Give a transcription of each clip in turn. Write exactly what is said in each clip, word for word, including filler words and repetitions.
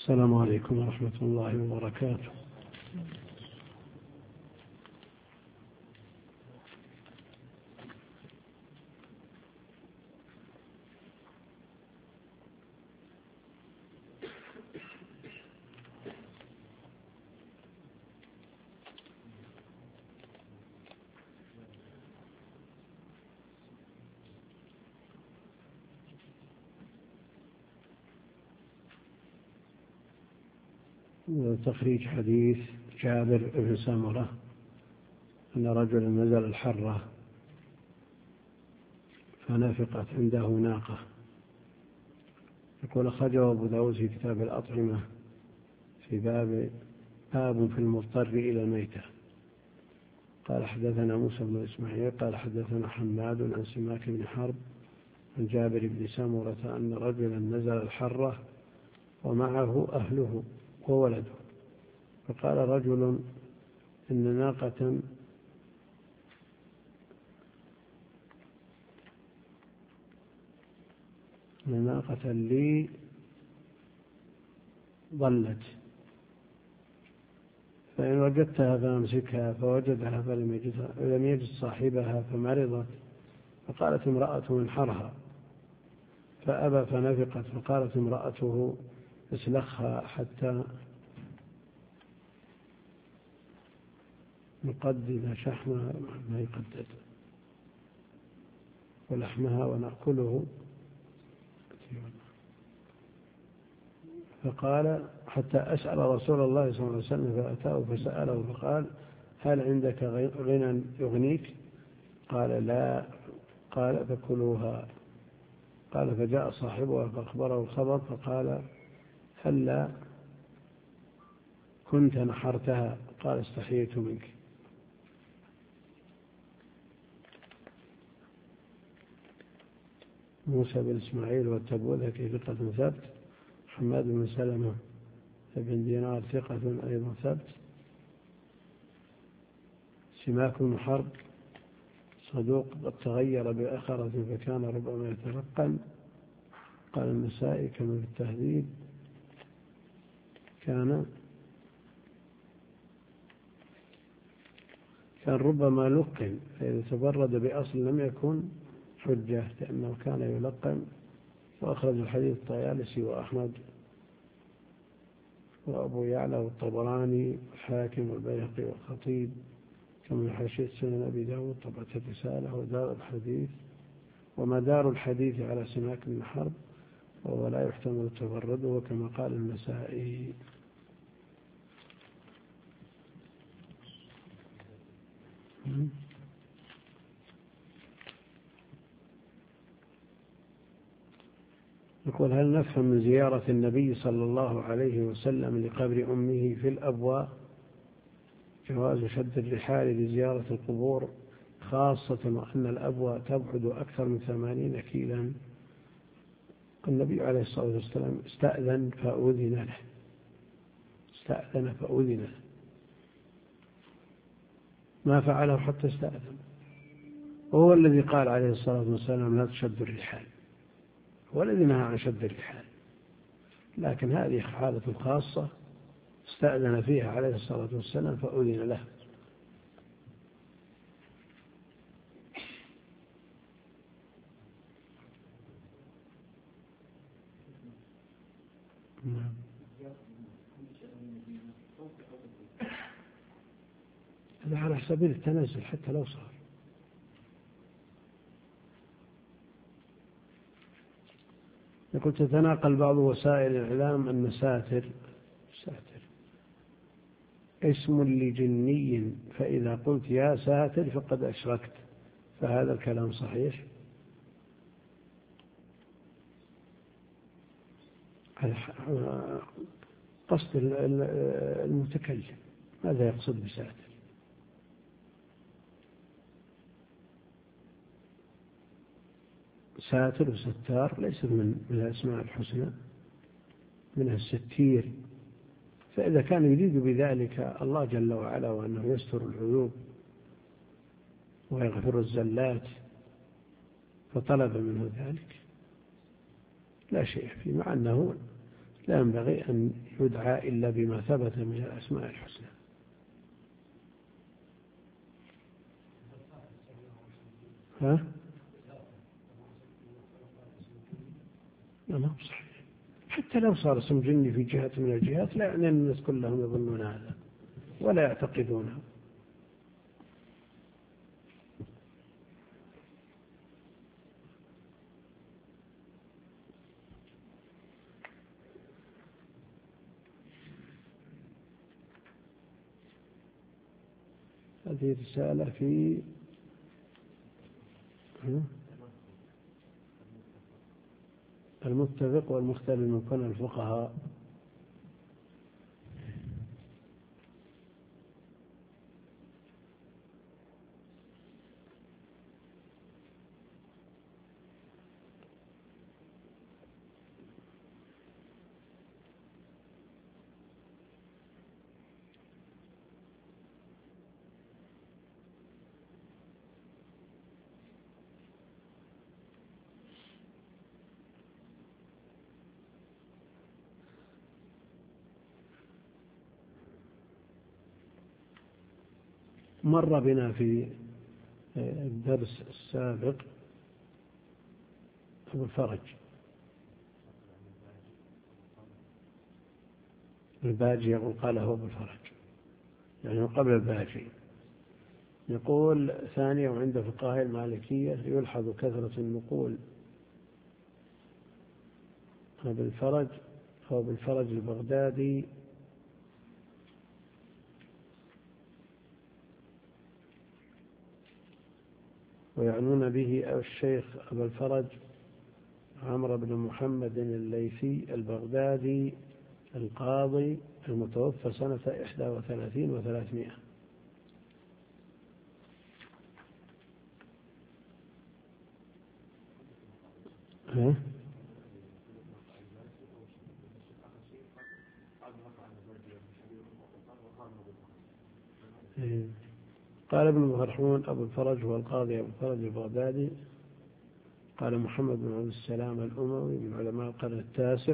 السلام عليكم ورحمة الله وبركاته. تخريج حديث جابر بن سمرة أن رجلا نزل الحرة فنفقت عنده ناقة. يقول أخرجه أبو داود في كتاب الأطعمة في باب باب في المضطر إلى الميتة. قال حدثنا موسى بن إسماعيل قال حدثنا حماد عن سماك بن حرب عن جابر بن سمرة أن رجلا نزل الحرة ومعه أهله وولده، فقال رجل إن ناقة إن ناقة لي ضلت، فإن وجدتها فأمسكها، فوجدها فلم يجدها لم يجد صاحبها فمرضت، فقالت امرأة انحرها فأبى فنفقت، فقالت امرأته اسلخها حتى نقدد شحمها ما يقدد ولحمها ونأكله، فقال حتى أسأل رسول الله صلى الله عليه وسلم فأتاه فسأله فقال هل عندك غنى يغنيك؟ قال لا. قال فكلوها. قال فجاء صاحبها فأخبره الخبر فقال هلا كنت نحرتها؟ قال استحييت منك. موسى بن إسماعيل والتبوذكي ثقة ثبت، حماد بن سلمة بن دينار ثقة أيضا ثبت، سماك بن حرب صدوق قد تغير بأخرة فكان ربما يترقم. قال النسائي كما في التهذيب كان كان ربما لقن، فإذا تبرد بأصل لم يكن حجة لأنه كان يلقن. وأخرج الحديث الطيالسي وأحمد وأبو يعلى والطبراني والحاكم والبيهقي والخطيب كما حاشية سنن أبي داود طبعة الرسالة ودار الحديث. ومدار الحديث على سماك بن حرب وهو لا يحتمل تفرده كما قال النسائي. يقول هل نفهم من زيارة النبي صلى الله عليه وسلم لقبر أمه في الأبواء جواز شد الرحال لزيارة القبور، خاصة وأن الأبواء تبعد أكثر من ثمانين كيلا؟ النبي عليه الصلاة والسلام استأذن فأذن له استأذن فأذن له ما فعله حتى استأذن، وهو الذي قال عليه الصلاة والسلام لا تشد الرحال، هو الذي نهى عن شد الرحال. لكن هذه حالة خاصة استأذن فيها عليه الصلاة والسلام فأذن له. هذا على سبيل التنزل حتى لو صار. يقول تتناقل بعض وسائل الإعلام أن ساتر ساتر اسم لجني، فإذا قلت يا ساتر فقد أشركت، فهذا الكلام صحيح؟ قصد المتكلم ماذا يقصد بساتر؟ ساتر وستار ليس من الأسماء الحسنى، منها الستير، فإذا كان يريد بذلك الله جل وعلا وأنه يستر العيوب ويغفر الزلات فطلب منه ذلك لا شيء فيه، مع أنه لا ينبغي أن يدعى إلا بما ثبت من الأسماء الحسنى. ها؟ لا ما هو صحيح. حتى لو صار اسم جني في جهة من الجهات لا يعني أن الناس كلهم يظنون هذا ولا يعتقدونه. هذه رسالة في المتفق والمختلف من كون الفقهاء. مر بنا في الدرس السابق أبو الفرج الباجي، يقول قال هو أبو الفرج يعني قبل الباجي. يقول ثانيا وعند فقهاء المالكية يلحظ كثرة النقول أبو الفرج أو أبو الفرج البغدادي ويعنون به الشيخ أبو الفرج عمرو بن محمد الليثي البغدادي القاضي المتوفى سنة إحدى وثلاثين وثلاثمائة. ها؟ قال ابن مفرحون أبو الفرج هو القاضي أبو الفرج البغدادي. قال محمد بن عبد السلام الأموي من علماء القرن التاسع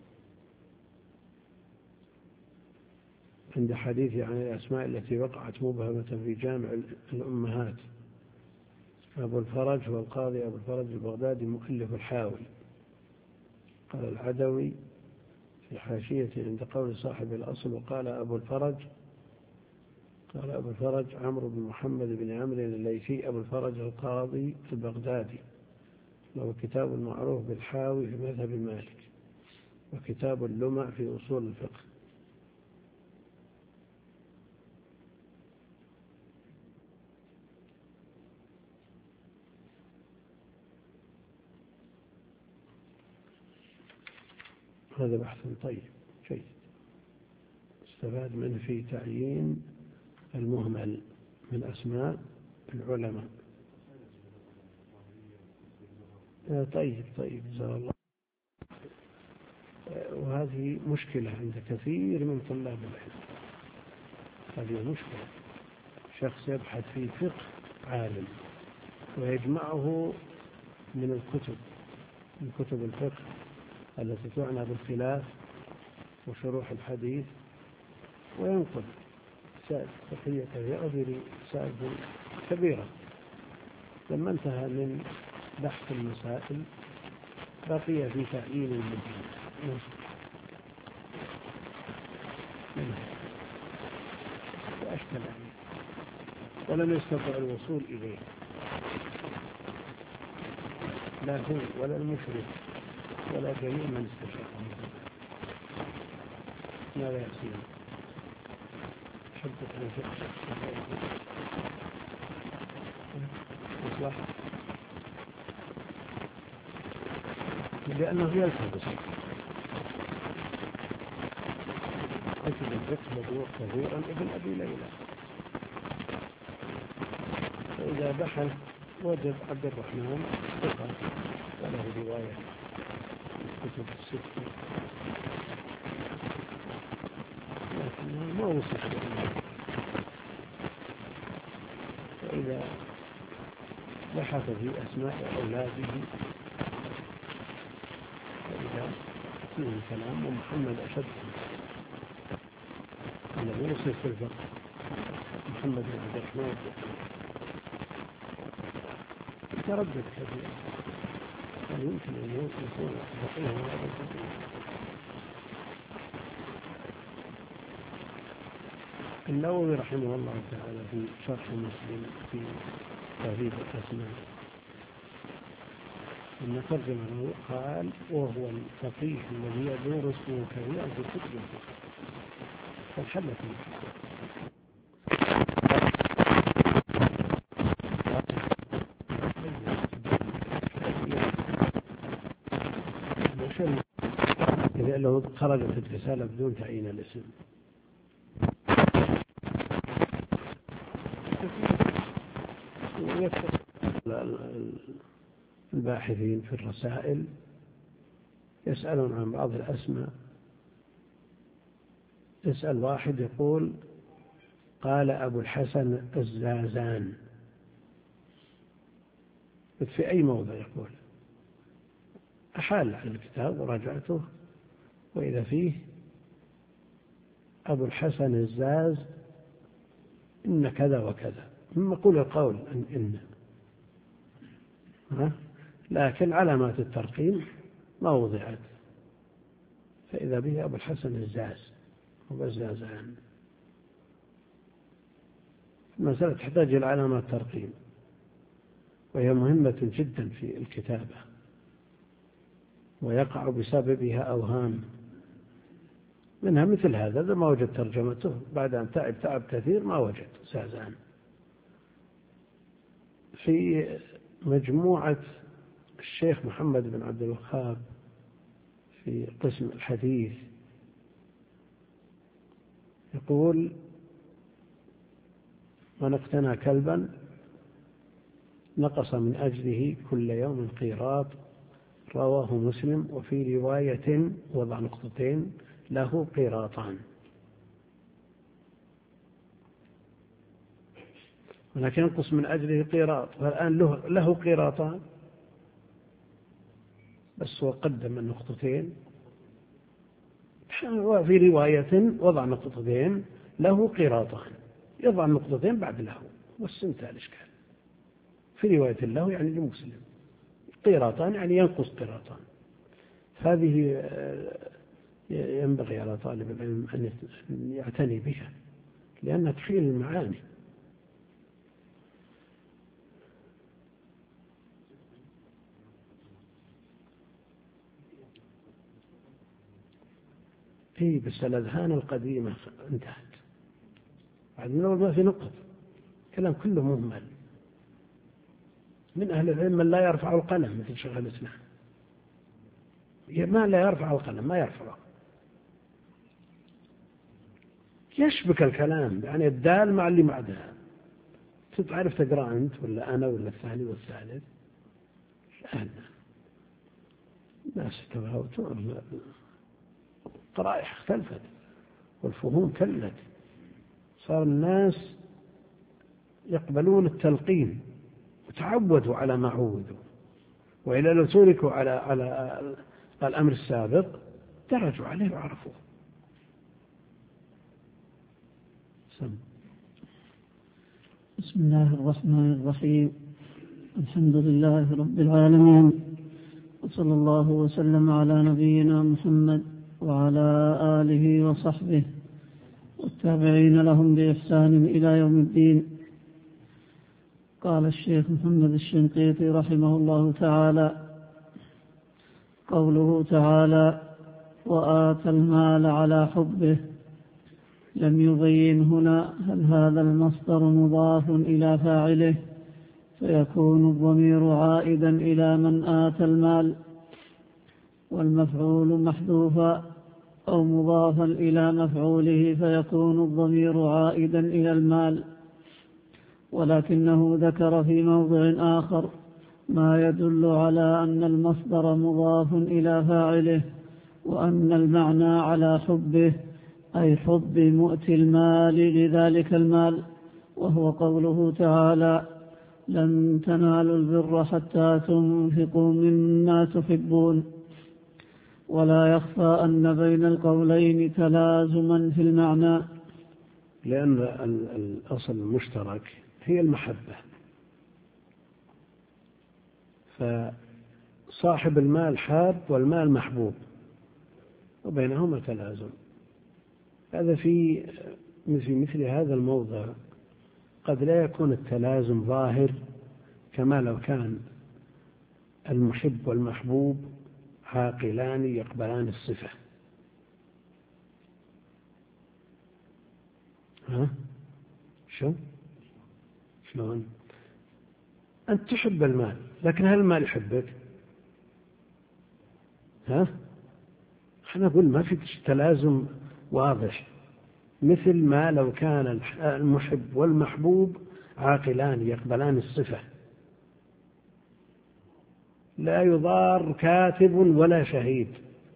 عند حديثه عن الأسماء التي وقعت مبهمة في جامع الأمهات. أبو الفرج هو القاضي أبو الفرج البغدادي مؤلف الحاوي. قال العدوي في حاشية عند قول صاحب الأصل وقال أبو الفرج قال أبو الفرج عمرو بن محمد بن عمرو الليثي أبو الفرج القاضي البغدادي، له كتاب المعروف بالحاوي في مذهب مالك وكتاب اللمع في أصول الفقه. هذا بحث طيب جيد استفاد منه في تعيين المهمل من أسماء العلماء. طيب طيب جزاه الله. وهذه مشكلة عند كثير من طلاب العلم. هذه مشكلة، شخص يبحث في فقه عالم ويجمعه من الكتب من كتب الفقه التي تعنى بالخلاف وشروح الحديث وينقل سائل فقهية يغفر سائل كبيرة. لما انتهى من بحث المسائل بقي في تعيين المجيد وأشكل عليه ولم يستطع الوصول إليه لا هو ولا المشرك ولا جميع من استشار. ماذا يصير؟ حدث عن فقه مصلحة لأنه يلتبس. أجل الفقه موضوع كثيرا ابن أبي ليلى، فإذا بحث وجد عبد الرحمن ثقة وله رواية كتب الستة لكنه ما وصف بالله. فإذا بحث في أسماء أولاده فإذا فيه كلام ومحمد أشد الذي يصير في الفقه محمد بن عبد الرحمن تردد كثير، هل يمكن أن يكون فقيها هذا الفقيه؟ النووي رحمه الله تعالى في شرح مسلم في تهذيب الأسماء لما ترجم له قال وهو الفقيه الذي يدور اسمه كثيرا في كتب الفقه فالحلة إذا لو خرجت الرسالة بدون تعيين الاسم الباحثين في الرسائل يسألون عن بعض الأسماء، يسأل واحد يقول قال أبو الحسن الزازان في أي موضع يقول، أحال على الكتاب وراجعته وإذا فيه أبو الحسن الزاز إن كذا وكذا، ثم قول القول أن إن ها؟ لكن علامات الترقيم ما وضعت، فإذا به أبو الحسن الزاز وبزازان. المسألة تحتاج إلى علامات ترقيم وهي مهمة جدا في الكتابة، ويقع بسببها أوهام منها مثل هذا، إذا ما وجد ترجمته بعد أن تعب تعب كثير ما وجد زازان. في مجموعة الشيخ محمد بن عبد الوهاب في قسم الحديث يقول من اقتنى كلبا نقص من أجله كل يوم قيراط، رواه مسلم، وفي رواية وضع نقطتين له قيراطان. ولكن ينقص من أجله قيراط، فالآن له, له قيراطان بس هو قدم النقطتين، وفي رواية وضع نقطتين له قيراطان، يضع النقطتين بعد له والسنتها الإشكال. في رواية له يعني لمسلم قيراطان يعني ينقص قيراطان. هذه ينبغي على طالب العلم أن يعتني بها لأنها تحيل المعاني. إيه بس الأذهان القديمة انتهت، بعد من أول ما في نقط، كلام كله مهمل. من أهل العلم من لا يرفع القلم مثل شيخ الإسلام، ما لا يرفع القلم ما يرفعه، يشبك الكلام يعني الدال مع اللي بعدها. تعرف تقرأ أنت ولا أنا ولا الثاني والثالث؟ لا الناس تفاوتون، القرائح اختلفت والفهوم كلت، صار الناس يقبلون التلقين وتعودوا على ما عودوا، وإلا لو تركوا على على الأمر السابق درجوا عليه وعرفوه. سم. بسم الله الرحمن الرحيم، الحمد لله رب العالمين، وصلى الله وسلم على نبينا محمد وعلى آله وصحبه والتابعين لهم بإحسان إلى يوم الدين. قال الشيخ محمد الشنقيطي رحمه الله تعالى: قوله تعالى وآتى المال على حبه، لم يبين هنا هل هذا المصدر مضاف إلى فاعله فيكون الضمير عائدا إلى من آتى المال، والمفعول محذوفا، أو مضافا إلى مفعوله فيكون الضمير عائدا إلى المال. ولكنه ذكر في موضع آخر ما يدل على أن المصدر مضاف إلى فاعله، وأن المعنى على حبه أي حب مؤتي المال لذلك المال، وهو قوله تعالى: لن تنالوا البر حتى تنفقوا مما تحبون. ولا يخفى أن بين القولين تلازما في المعنى، لأن الأصل المشترك هي المحبة، فصاحب المال حاب والمال محبوب وبينهما تلازم. هذا في مثل مثل هذا الموضع قد لا يكون التلازم ظاهر كما لو كان المحب والمحبوب عاقلان يقبلان الصفة. ها؟ شو؟ شلون؟ أنت تحب المال، لكن هل المال يحبك؟ ها؟ أنا أقول ما في تلازم واضح، مثل ما لو كان المحب والمحبوب عاقلان يقبلان الصفة، لا يضار كاتب ولا شهيد،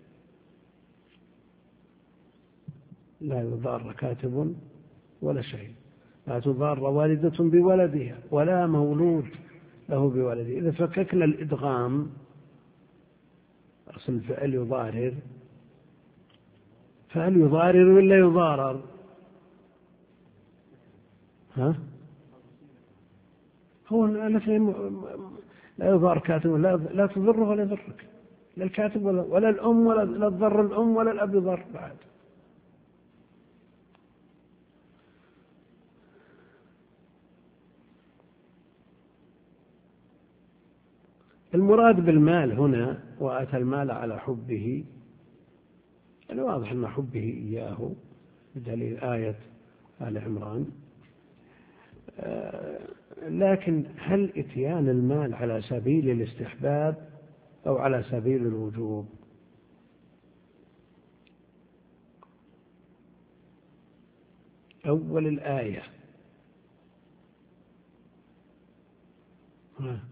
لا يضار كاتب ولا شهيد، لا تضار والدة بولدها ولا مولود له بولده. إذا فككنا الإدغام أصل الفعل يضارر، فهل يضارر ولا يضارر؟ ها؟ هو لا يضار كاتب، لا, لا تضره ولا يضرك، لا الكاتب ولا, ولا الأم ولا لا تضر الأم ولا الأب يضر بعد. المراد بالمال هنا وآتى المال على حبه، يعني واضح أن حبه إياه بدليل آية آل عمران. لكن هل إتيان المال على سبيل الاستحباب أو على سبيل الوجوب؟ أول الآية ها.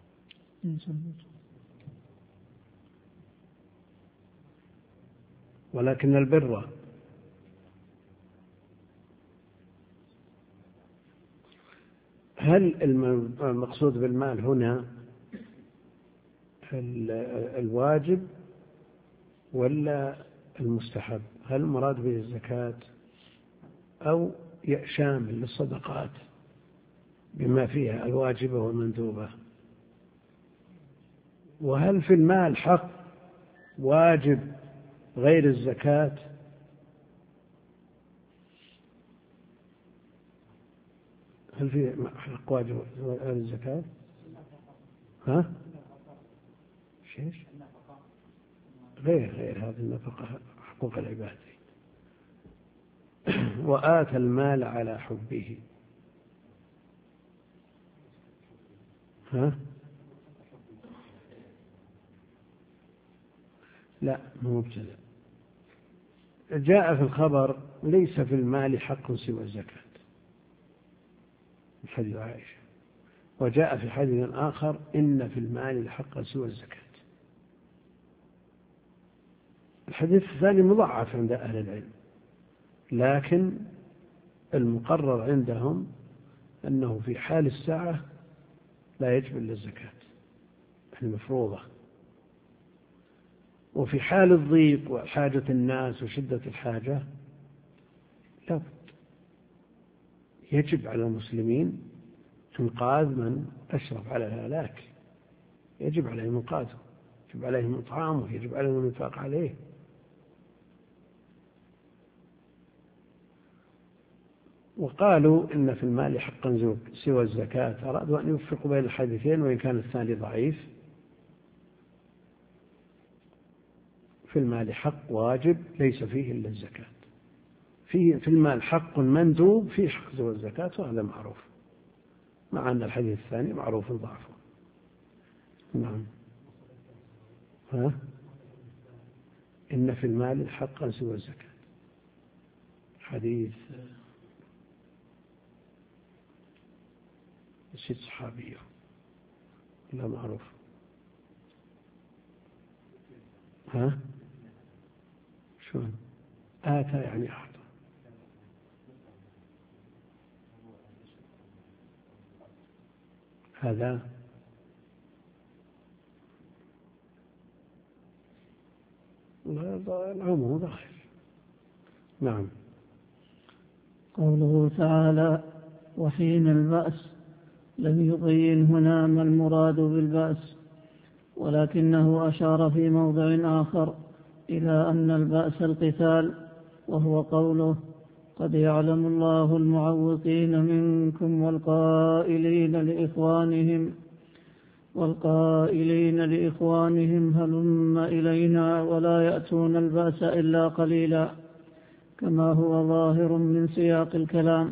ولكن البر، هل المقصود بالمال هنا الواجب ولا المستحب؟ هل المراد به الزكاة أو شامل للصدقات بما فيها الواجبة والمندوبة؟ وهل في المال حق واجب غير الزكاة؟ هل في حق واجب غير الزكاة؟ ها؟ شيش؟ غير غير هذه النفقة حقوق العباد. وآتى المال على حبه، ها؟ لا مو مبتدأ. جاء في الخبر ليس في المال حق سوى الزكاة، حديث عائشة. وجاء في حديث آخر إن في المال حق سوى الزكاة. الحديث الثاني مضاعف عند أهل العلم، لكن المقرر عندهم أنه في حال الساعة لا يجب إلا الزكاة المفروضة، وفي حال الضيق وحاجة الناس وشدة الحاجة لا يجب على المسلمين إنقاذ من أشرف على الهلاك، يجب عليهم إنقاذه، يجب عليهم إطعامه، يجب عليهم الإنفاق عليه. وقالوا إن في المال حقا سوى الزكاة، أرادوا أن يوفقوا بين الحديثين وإن كان الثاني ضعيف. في المال حق واجب ليس فيه إلا الزكاة، فيه في المال حق مندوب فيه حق سوى الزكاة، وهذا معروف، مع أن الحديث الثاني معروف ضعفه. نعم. ها؟ إن في المال حقا سوى الزكاة، حديث الشيء صحابيه لا معروف. ها؟ شلون؟ آتى يعني أعطى. هذا العموم ظاهر. نعم. قوله تعالى وحين البأس لم يبين هنا ما المراد بالبأس، ولكنه أشار في موضع آخر إلى أن البأس القتال، وهو قوله قد يعلم الله المعوقين منكم والقائلين لإخوانهم والقائلين لإخوانهم هلم إلينا ولا يأتون البأس إلا قليلا، كما هو ظاهر من سياق الكلام.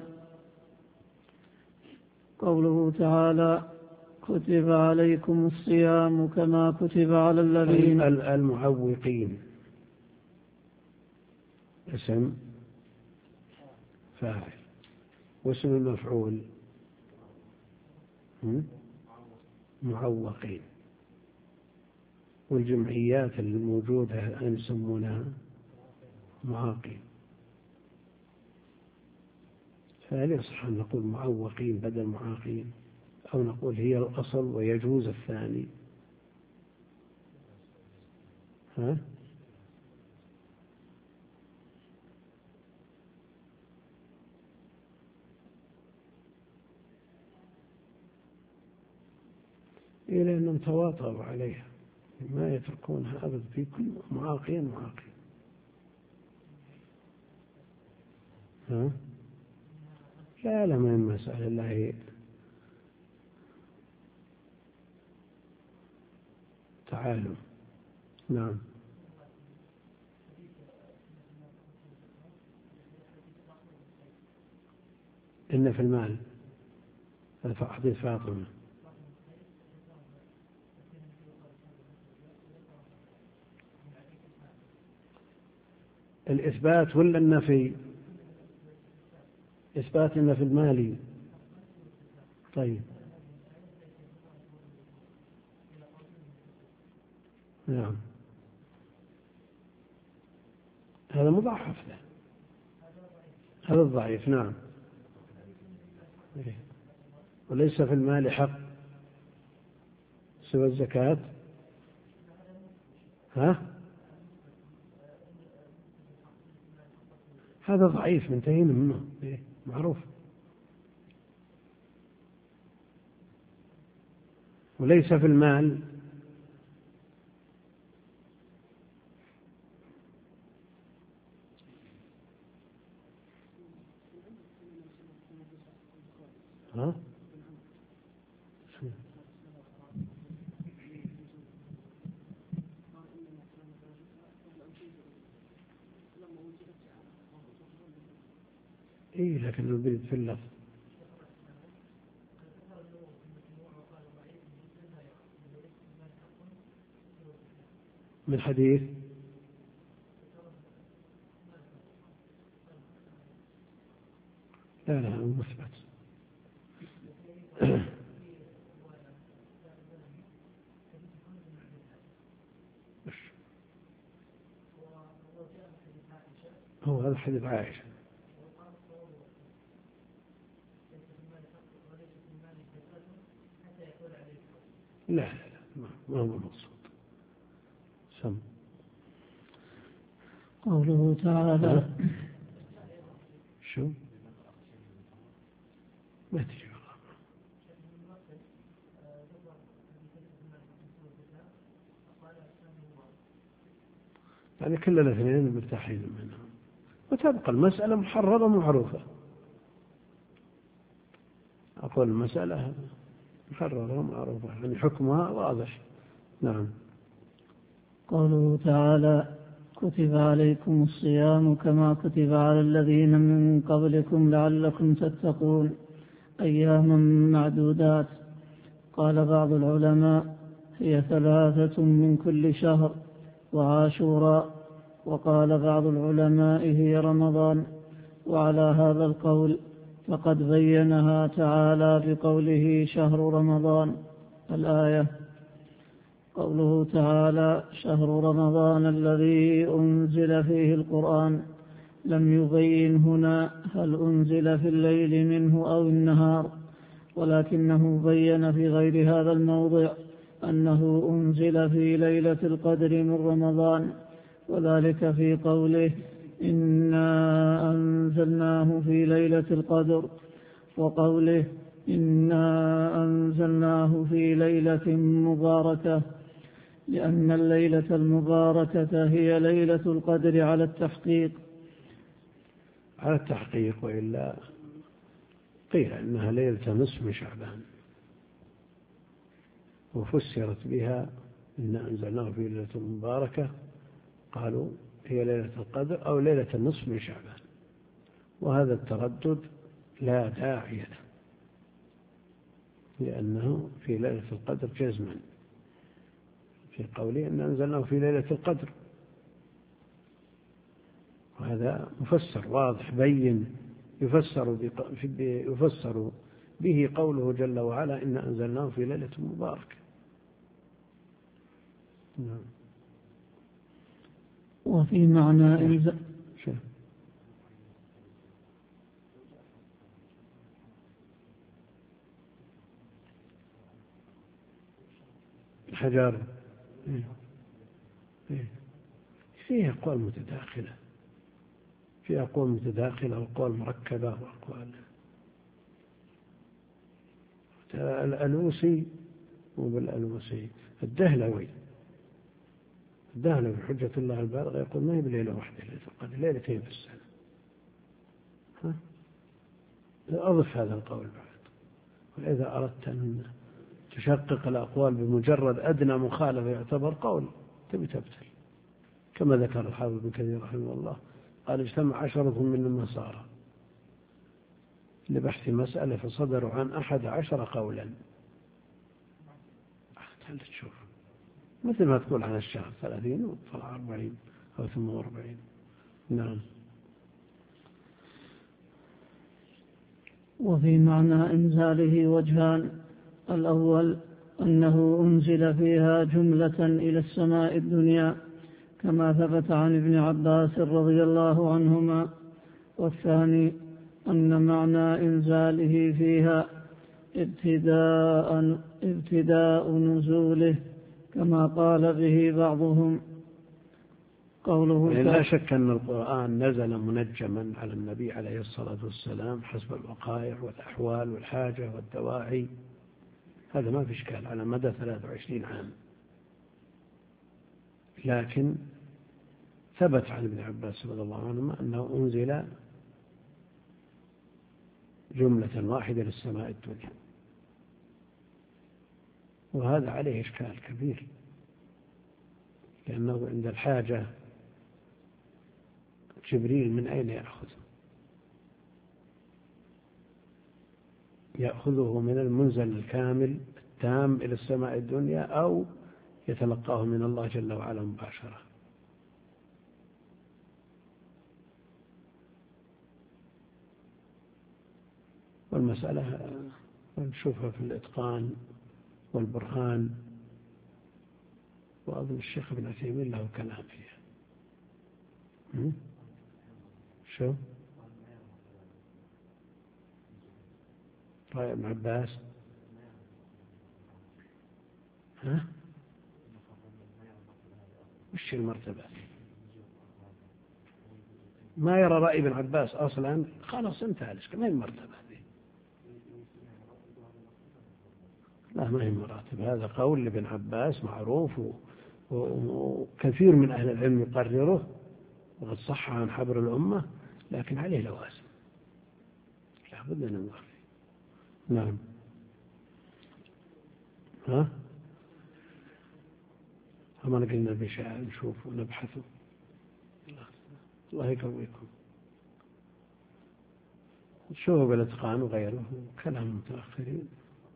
قوله تعالى كتب عليكم الصيام كما كتب على الذين المعوقين اسم فاعل، واسم المفعول معوقين، والجمعيات الموجودة أن يسمونها معاقين، فهل يصح أن نقول معوقين بدل معاقين، أو نقول هي الأصل ويجوز الثاني؟ ها؟ إيه، لأنهم تواطؤوا عليها ما يتركونها أبدا، في كل معاقين معاقين. ها؟ لا لا، ما المسألة لا هي تعالوا. نعم. إن في المال حديث فاطمة. الإثبات ولا النفي؟ إثبات النفي المالي. طيب. نعم، هذا مضاعف له، هذا الضعيف. نعم. وليس في المال حق سوى الزكاة. ها؟ هذا ضعيف منتهين منه، معروف. وليس في المال ها؟ إيه، لكن البريد في اللفظ. من حديث لا لا مثبت. هو هذا حديث عائشة. لا لا لا، ما هو المقصود. سم. قوله تعالى شو ما تجي يعني كل الاثنين مرتاحين منها، وتبقى المسألة محررة معروفة. أقول المسألة محررة معروفة، يعني حكمها واضح. نعم. قوله تعالى كتب عليكم الصيام كما كتب على الذين من قبلكم لعلكم تتقون أياما معدودات. قال بعض العلماء هي ثلاثة من كل شهر وعاشوراء، وقال بعض العلماء هي رمضان. وعلى هذا القول فقد بينها تعالى بقوله شهر رمضان الآية. قوله تعالى شهر رمضان الذي أنزل فيه القرآن لم يبين هنا هل أنزل في الليل منه أو النهار، ولكنه بين في غير هذا الموضع أنه أنزل في ليلة القدر من رمضان، وذلك في قوله إنا أنزلناه في ليلة القدر، وقوله إنا أنزلناه في ليلة مباركة، لأن الليلة المباركة هي ليلة القدر على التحقيق. على التحقيق، وإلا قيل إنها ليلة نصف من شعبان، وفسرت بها إن أنزلناه في ليلة مباركة، قالوا هي ليلة القدر أو ليلة النصف من شعبان، وهذا التردد لا داعي له، لأنه في ليلة القدر جزما في قوله إن أنزلناه في ليلة القدر، وهذا مفسر واضح بين يفسر, يفسر به قوله جل وعلا إن أنزلناه في ليلة مباركة. نعم. وفي معنى إنزال الحجار فيها أقوال متداخلة، في أقوال متداخلة وأقوال مركبة وأقوال. الألوسي وبالألوسي الدهلوي الدهلوي في حجة الله البالغة يقول ما هي بليلة واحدة ليلة القدر، ليلتين في السنة. ها؟ أضف هذا القول بعد، وإذا أردت أن تشقق الأقوال بمجرد أدنى مخالفة يعتبر قول تبي تبتل، كما ذكر الحافظ ابن كثير رحمه الله قال اجتمع عشرة من النصارى لبحث مسألة فصدروا عن أحد عشر قولا. هل تشوف مثل ما تقول عن الشهر ثلاثين وطلع أربعين أو ثم أربعين. نعم. وفي معنى إنزاله وجهان: الأول أنه أنزل فيها جملة إلى السماء الدنيا كما ثبت عن ابن عباس رضي الله عنهما، والثاني أن معنى إنزاله فيها ابتداء, ابتداء نزوله كما قال به بعضهم. قوله لا شك أن القرآن نزل منجما على النبي عليه الصلاة والسلام حسب الوقائع والأحوال والحاجة والدواعي، هذا ما في إشكال على مدى ثلاثة وعشرين عام، لكن ثبت عن ابن عباس رضي الله عنهما أنه أنزل جملة واحدة للسماء الدنيا، وهذا عليه إشكال كبير، لأنه عند الحاجة جبريل من أين يأخذ؟ يأخذه من المنزل الكامل التام إلى السماء الدنيا، أو يتلقاه من الله جل وعلا مباشرة. والمسألة نشوفها في الإتقان والبرهان، وأظن الشيخ ابن عثيمين له كلام فيها. شو رأي ابن عباس؟ ها؟ وش المرتبة؟ ما يرى رأي ابن عباس أصلا، خلاص انتهى الإشكال. ما هي المرتبة دي؟ لا ما هي مراتب، هذا قول لابن عباس معروف، وكثير من أهل العلم يقرره، وقد صح عن حبر الأمة، لكن عليه لوازم لا بد أن ننظر فيه. نعم. ها فما قلنا بشيء نشوف ونبحث، الله يقويكم. شوفوا بالإتقان وغيره كلام متأخرين.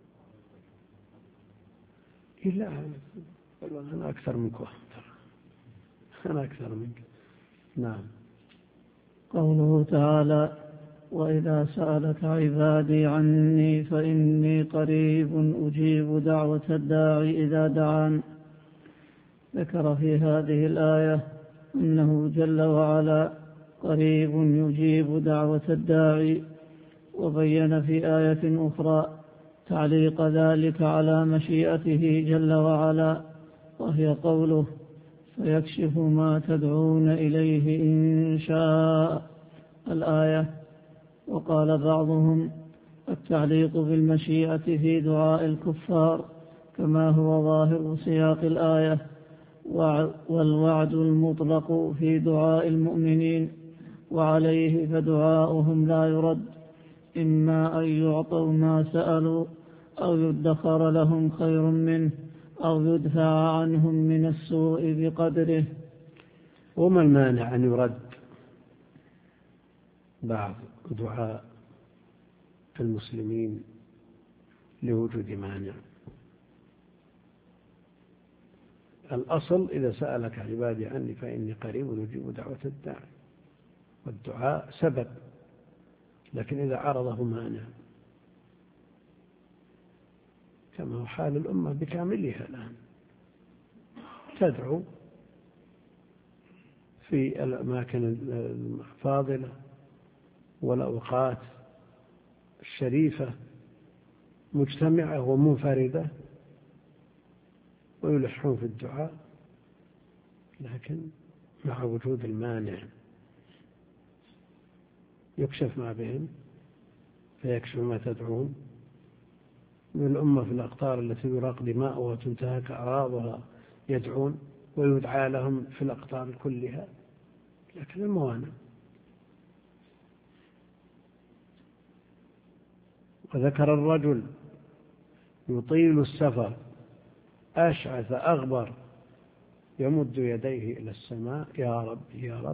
لا أنا أكثر منك، أنا أكثر منك. نعم. قوله تعالى: وإذا سألك عبادي عني فإني قريب أجيب دعوة الداعي إذا دعان. ذكر في هذه الآية أنه جل وعلا قريب يجيب دعوة الداعي، وبين في آية أخرى تعليق ذلك على مشيئته جل وعلا، وهي قوله: فيكشف ما تدعون إليه إن شاء. الآية. وقال بعضهم التعليق بالمشيئة في دعاء الكفار كما هو ظاهر سياق الآية، والوعد المطلق في دعاء المؤمنين، وعليه فدعاؤهم لا يرد، إما أن يعطوا ما سألوا أو يدخر لهم خير منه أو يدفع عنهم من السوء بقدره. وما المانع أن يرد بعض دعاء المسلمين لوجود مانع؟ الأصل إذا سألك عبادي عني فإني قريب أجيب دعوة الداعي، والدعاء سبب، لكن إذا عرضه مانع كما هو حال الأمة بكاملها الآن، تدعو في الأماكن الفاضلة والأوقات الشريفة مجتمعة ومنفردة ويلحون في الدعاء، لكن مع وجود المانع يكشف ما بهم فيكشف ما تدعون. من الأمة في الأقطار التي يراق دماؤها وتنتهك أعراضها يدعون ويدعى لهم في الأقطار كلها، لكن الموانع. وذكر الرجل يطيل السفر أشعث أغبر يمد يديه إلى السماء يا رب يا رب،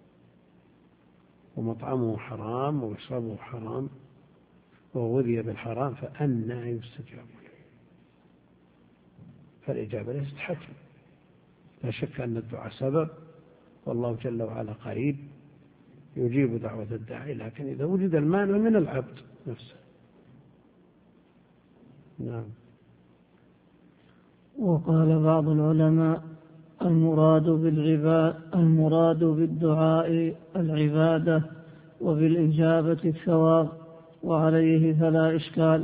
ومطعمه حرام ومشربه حرام وغذي بالحرام، فأنى يستجاب له؟ فالإجابة ليست حتم، لا شك أن الدعاء سبب، والله جل وعلا قريب يجيب دعوة الداعي، لكن إذا وجد المانع من العبد نفسه. نعم. وقال بعض العلماء المراد بالعباد المراد بالدعاء العبادة وبالإجابة الثواب، وعليه فلا إشكال.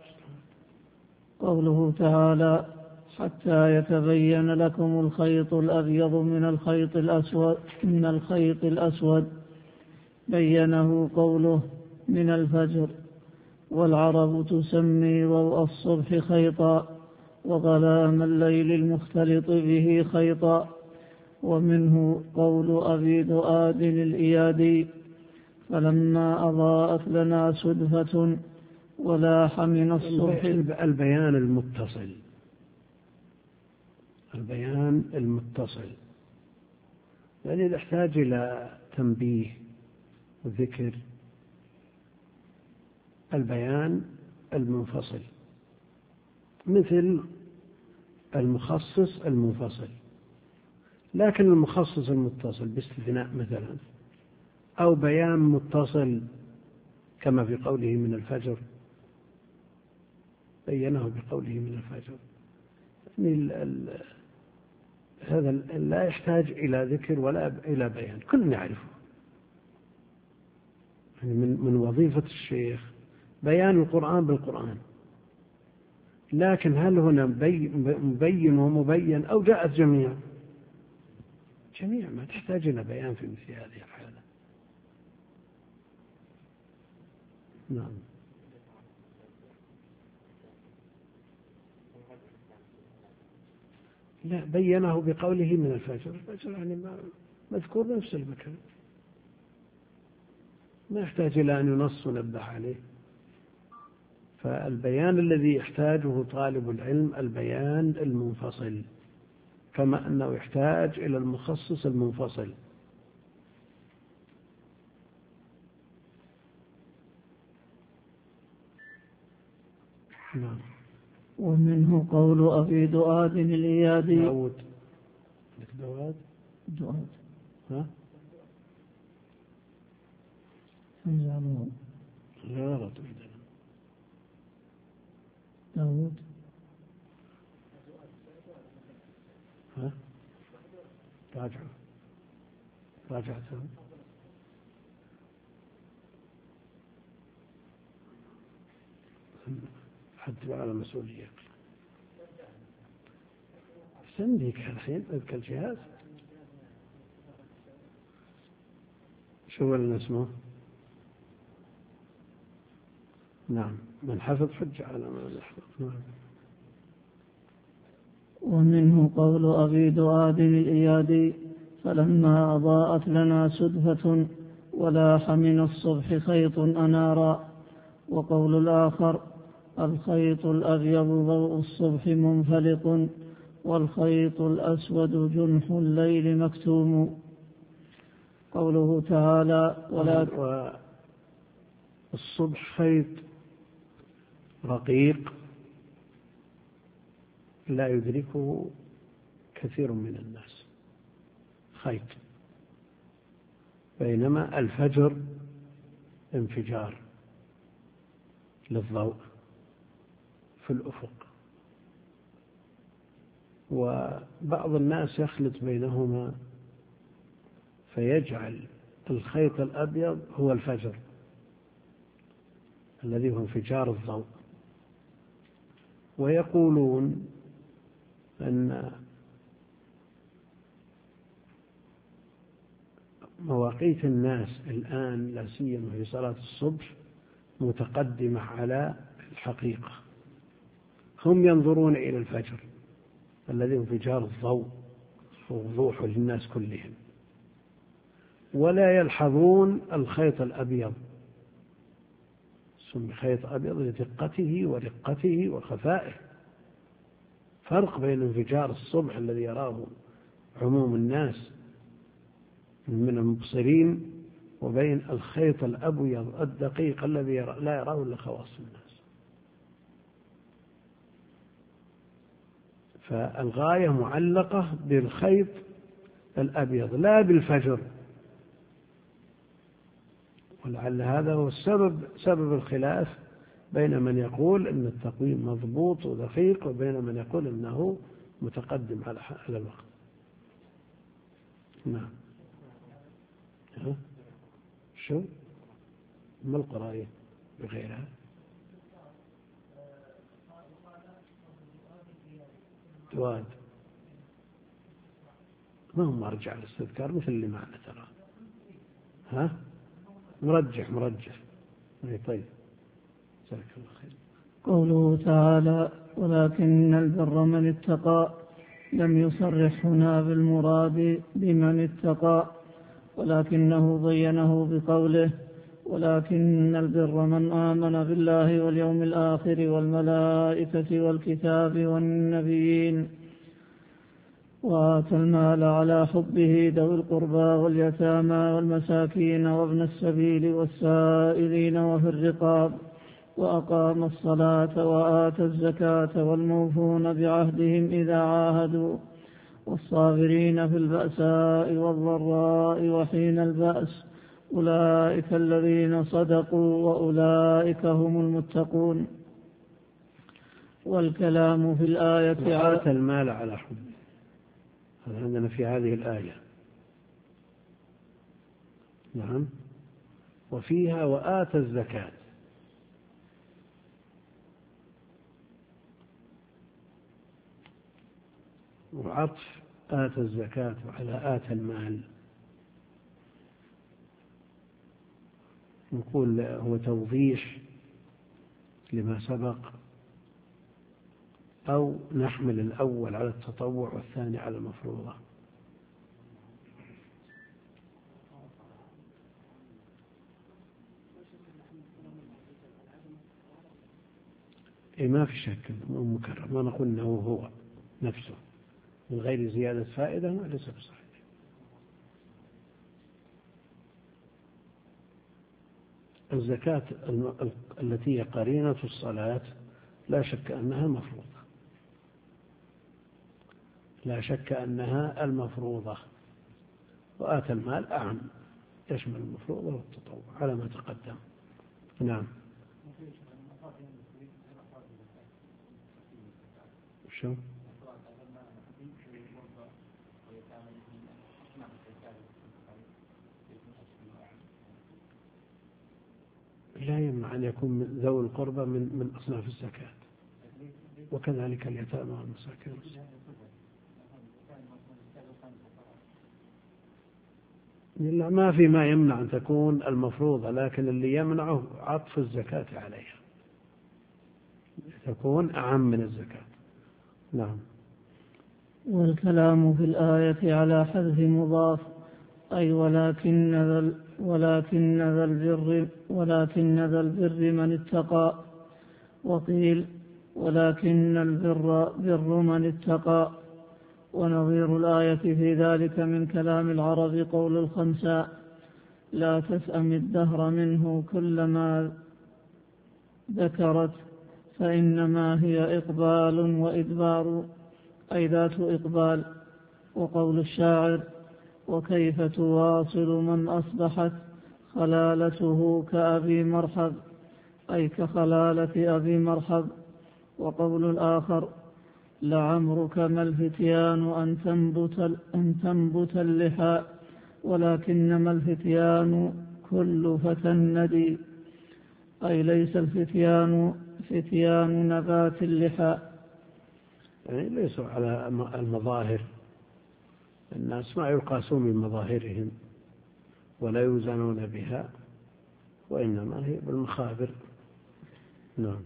قوله تعالى حتى يتبين لكم الخيط الأبيض من الخيط الأسود من الخيط الأسود بينه قوله من الفجر، والعرب تسمي ضوء الصبح خيطا وظلام الليل المختلط به خيطا. ومنه قول أبي دؤاد الإيادي فلما أضاءت لنا سدفة ولاح من الصبح. البيان المتصل البيان المتصل يعني يحتاج إلى تنبيه وذكر. البيان المنفصل مثل المخصص المنفصل، لكن المخصص المتصل باستثناء مثلا، أو بيان متصل كما في قوله من الفجر بينه بقوله من الفجر، يعني ال ال هذا لا يحتاج إلى ذكر ولا إلى بيان، كلنا نعرفه. يعني من من وظيفة الشيخ بيان القرآن بالقرآن، لكن هل هنا مبين ومبين أو جاءت جميع جميع ما تحتاج إلى بيان في مثل هذه الحالة. نعم. لا، بينه بقوله من الفجر. الفجر يعني مذكور نفس المكان، ما يحتاج إلى أن ينص ونبه عليه. فالبيان الذي يحتاجه طالب العلم البيان المنفصل، كما أنه يحتاج إلى المخصص المنفصل. نعم. ومنه قول أبي دؤاد الإيادي داود داود دؤاد ها فنجعله لا غلط عندنا داود ها راجع راجعته حد على مسؤولية. سنديك الحين اذكر الجهاز. شو اللي اسمه؟ نعم، من حفظ حج على من يحفظ. نعم. ومنه قول أبي دؤاد الإيادي: فلما أضاءت لنا سدفة ولاح من الصبح خيط أنارا. وقول الآخر: الخيط الأبيض ضوء الصبح منفلق، والخيط الأسود جنح الليل مكتوم. قوله تعالى: ولا والصبح خيط رقيق لا يدركه كثير من الناس، خيط، بينما الفجر انفجار للضوء في الأفق. وبعض الناس يخلط بينهما فيجعل الخيط الأبيض هو الفجر الذي هو انفجار الضوء، ويقولون أن مواقيت الناس الآن لا سيما في صلاة الصبح متقدمة على الحقيقة. هم ينظرون إلى الفجر الذي انفجار الضوء ووضوحه للناس كلهم، ولا يلحظون الخيط الأبيض، سمي خيط أبيض لدقته ورقته وخفائه. فرق بين انفجار الصبح الذي يراه عموم الناس من المبصرين وبين الخيط الأبيض الدقيق الذي لا يراه إلا خواص الناس. فالغاية معلقة بالخيط الأبيض لا بالفجر، ولعل هذا هو السبب سبب الخلاف بين من يقول أن التقويم مضبوط ودقيق وبين من يقول أنه متقدم على الوقت. نعم. ها؟ شو؟ ما القراية بغيرها؟ دواد ما هو مرجع للاستذكار مثل اللي معنا ترى. ها؟ مرجح مرجح. طيب جزاك الله خير. قوله تعالى: ولكن البر من اتقى، لم يصرح هنا بالمراد بمن اتقى، ولكنه بينه بقوله: ولكن البر من آمن بالله واليوم الآخر والملائكة والكتاب والنبيين، وآتى المال على حبه ذوي القربى واليتامى والمساكين وابن السبيل والسائلين وفي الرقاب، وأقام الصلاة وآتى الزكاة والموفون بعهدهم إذا عاهدوا، والصابرين في البأساء والضراء وحين البأس، أولئك الذين صدقوا وأولئك هم المتقون. والكلام في الآية على آتى المال على حبه، هذا عندنا في هذه الآية. نعم. وفيها وآتى الزكاة، وعطف آتى الزكاة على آتى المال، نقول هو توضيح لما سبق، أو نحمل الأول على التطوع والثاني على المفروضة. إيه ما في شك مكرر، ما نقول أنه هو نفسه من غير زيادة فائدة ما ليس بصحيح. الزكاة التي هي قرينة الصلاة لا شك أنها المفروضة، لا شك أنها المفروضة. وآتى المال أعم، يشمل المفروضة والتطوع على ما تقدم. نعم. شو؟ لا يمنع أن يكون من ذوي القربى من من أصناف الزكاة، وكذلك اليتامى والمساكين. لا، ما في ما يمنع أن تكون المفروضة، لكن اللي يمنعه عطف الزكاة عليها، تكون أعم من الزكاة. نعم. والكلام في الآية على حذف مضاف، أي ولكن ذا ولكن ذا البر ولكن ذا البر من اتقى. وقيل ولكن البر بر من اتقى. ونظير الآية في ذلك من كلام العرب قول الخنساء: لا تسأم الدهر منه كلما ذكرت، فإنما هي إقبال وإدبار، أي ذات إقبال. وقول الشاعر: وكيف تواصل من أصبحت خلالته كأبي مرحب، أي كخلالة أبي مرحب. وقول الآخر: لعمرك ما الفتيان أن تنبت, أن تنبت اللحى، ولكنما الفتيان كل فتى ندي، أي ليس الفتيان فتيان نبات اللحى. يعني ليسوا على المظاهر، الناس ما يقاسون من مظاهرهم ولا يوزنون بها، وإنما هي بالمخابر. نعم.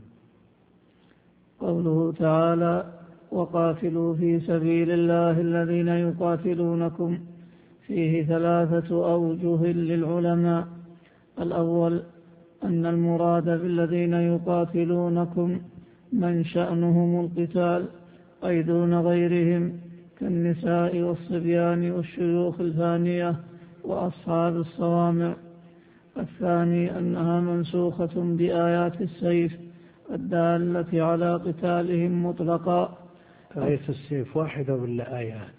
قوله تعالى: وقاتلوا في سبيل الله الذين يقاتلونكم، فيه ثلاثة أوجه للعلماء. الأول أن المراد بالذين يقاتلونكم من شأنهم القتال، أي دون غيرهم كالنساء والصبيان والشيوخ الفانية وأصحاب الصوامع. الثاني أنها منسوخة بآيات السيف الدالة على قتالهم مطلقا. آية السيف واحدة ولا آيات؟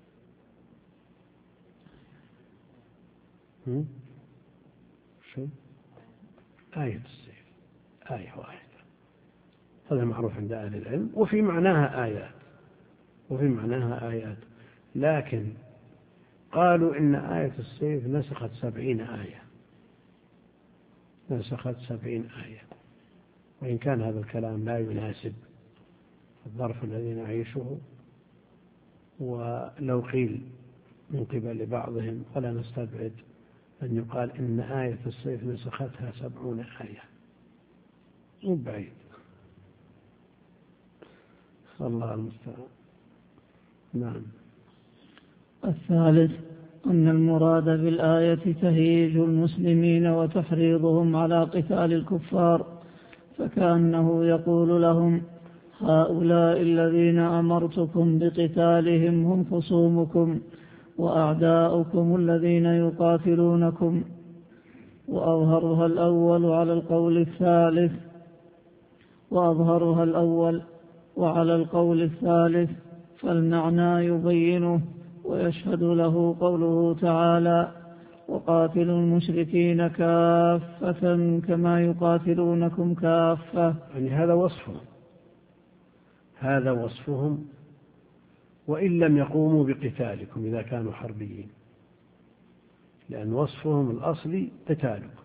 هم؟ شو؟ آية السيف آية واحدة، هذا معروف عند أهل العلم، وفي معناها آيات وفي معناها آيات لكن قالوا إن آية السيف نسخت سبعين آية نسخت سبعين آية وإن كان هذا الكلام لا يناسب الظرف الذي نعيشه، ولو قيل من قبل بعضهم فلا نستبعد أن يقال إن آية السيف نسختها سبعون آية، مو بعيد، الله المستعان. نعم. الثالث أن المراد بالآية تهييج المسلمين وتحريضهم على قتال الكفار، فكأنه يقول لهم: هؤلاء الذين أمرتكم بقتالهم هم خصومكم وأعداؤكم الذين يقاتلونكم. وأظهرها الأول على القول الثالث وأظهرها الأول وعلى القول الثالث فالمعنى يبينه ويشهد له قوله تعالى: وقاتلوا المشركين كافة كما يقاتلونكم كافة. يعني هذا وصفهم هذا وصفهم وإن لم يقوموا بقتالكم إذا كانوا حربيين، لأن وصفهم الأصلي قتالكم،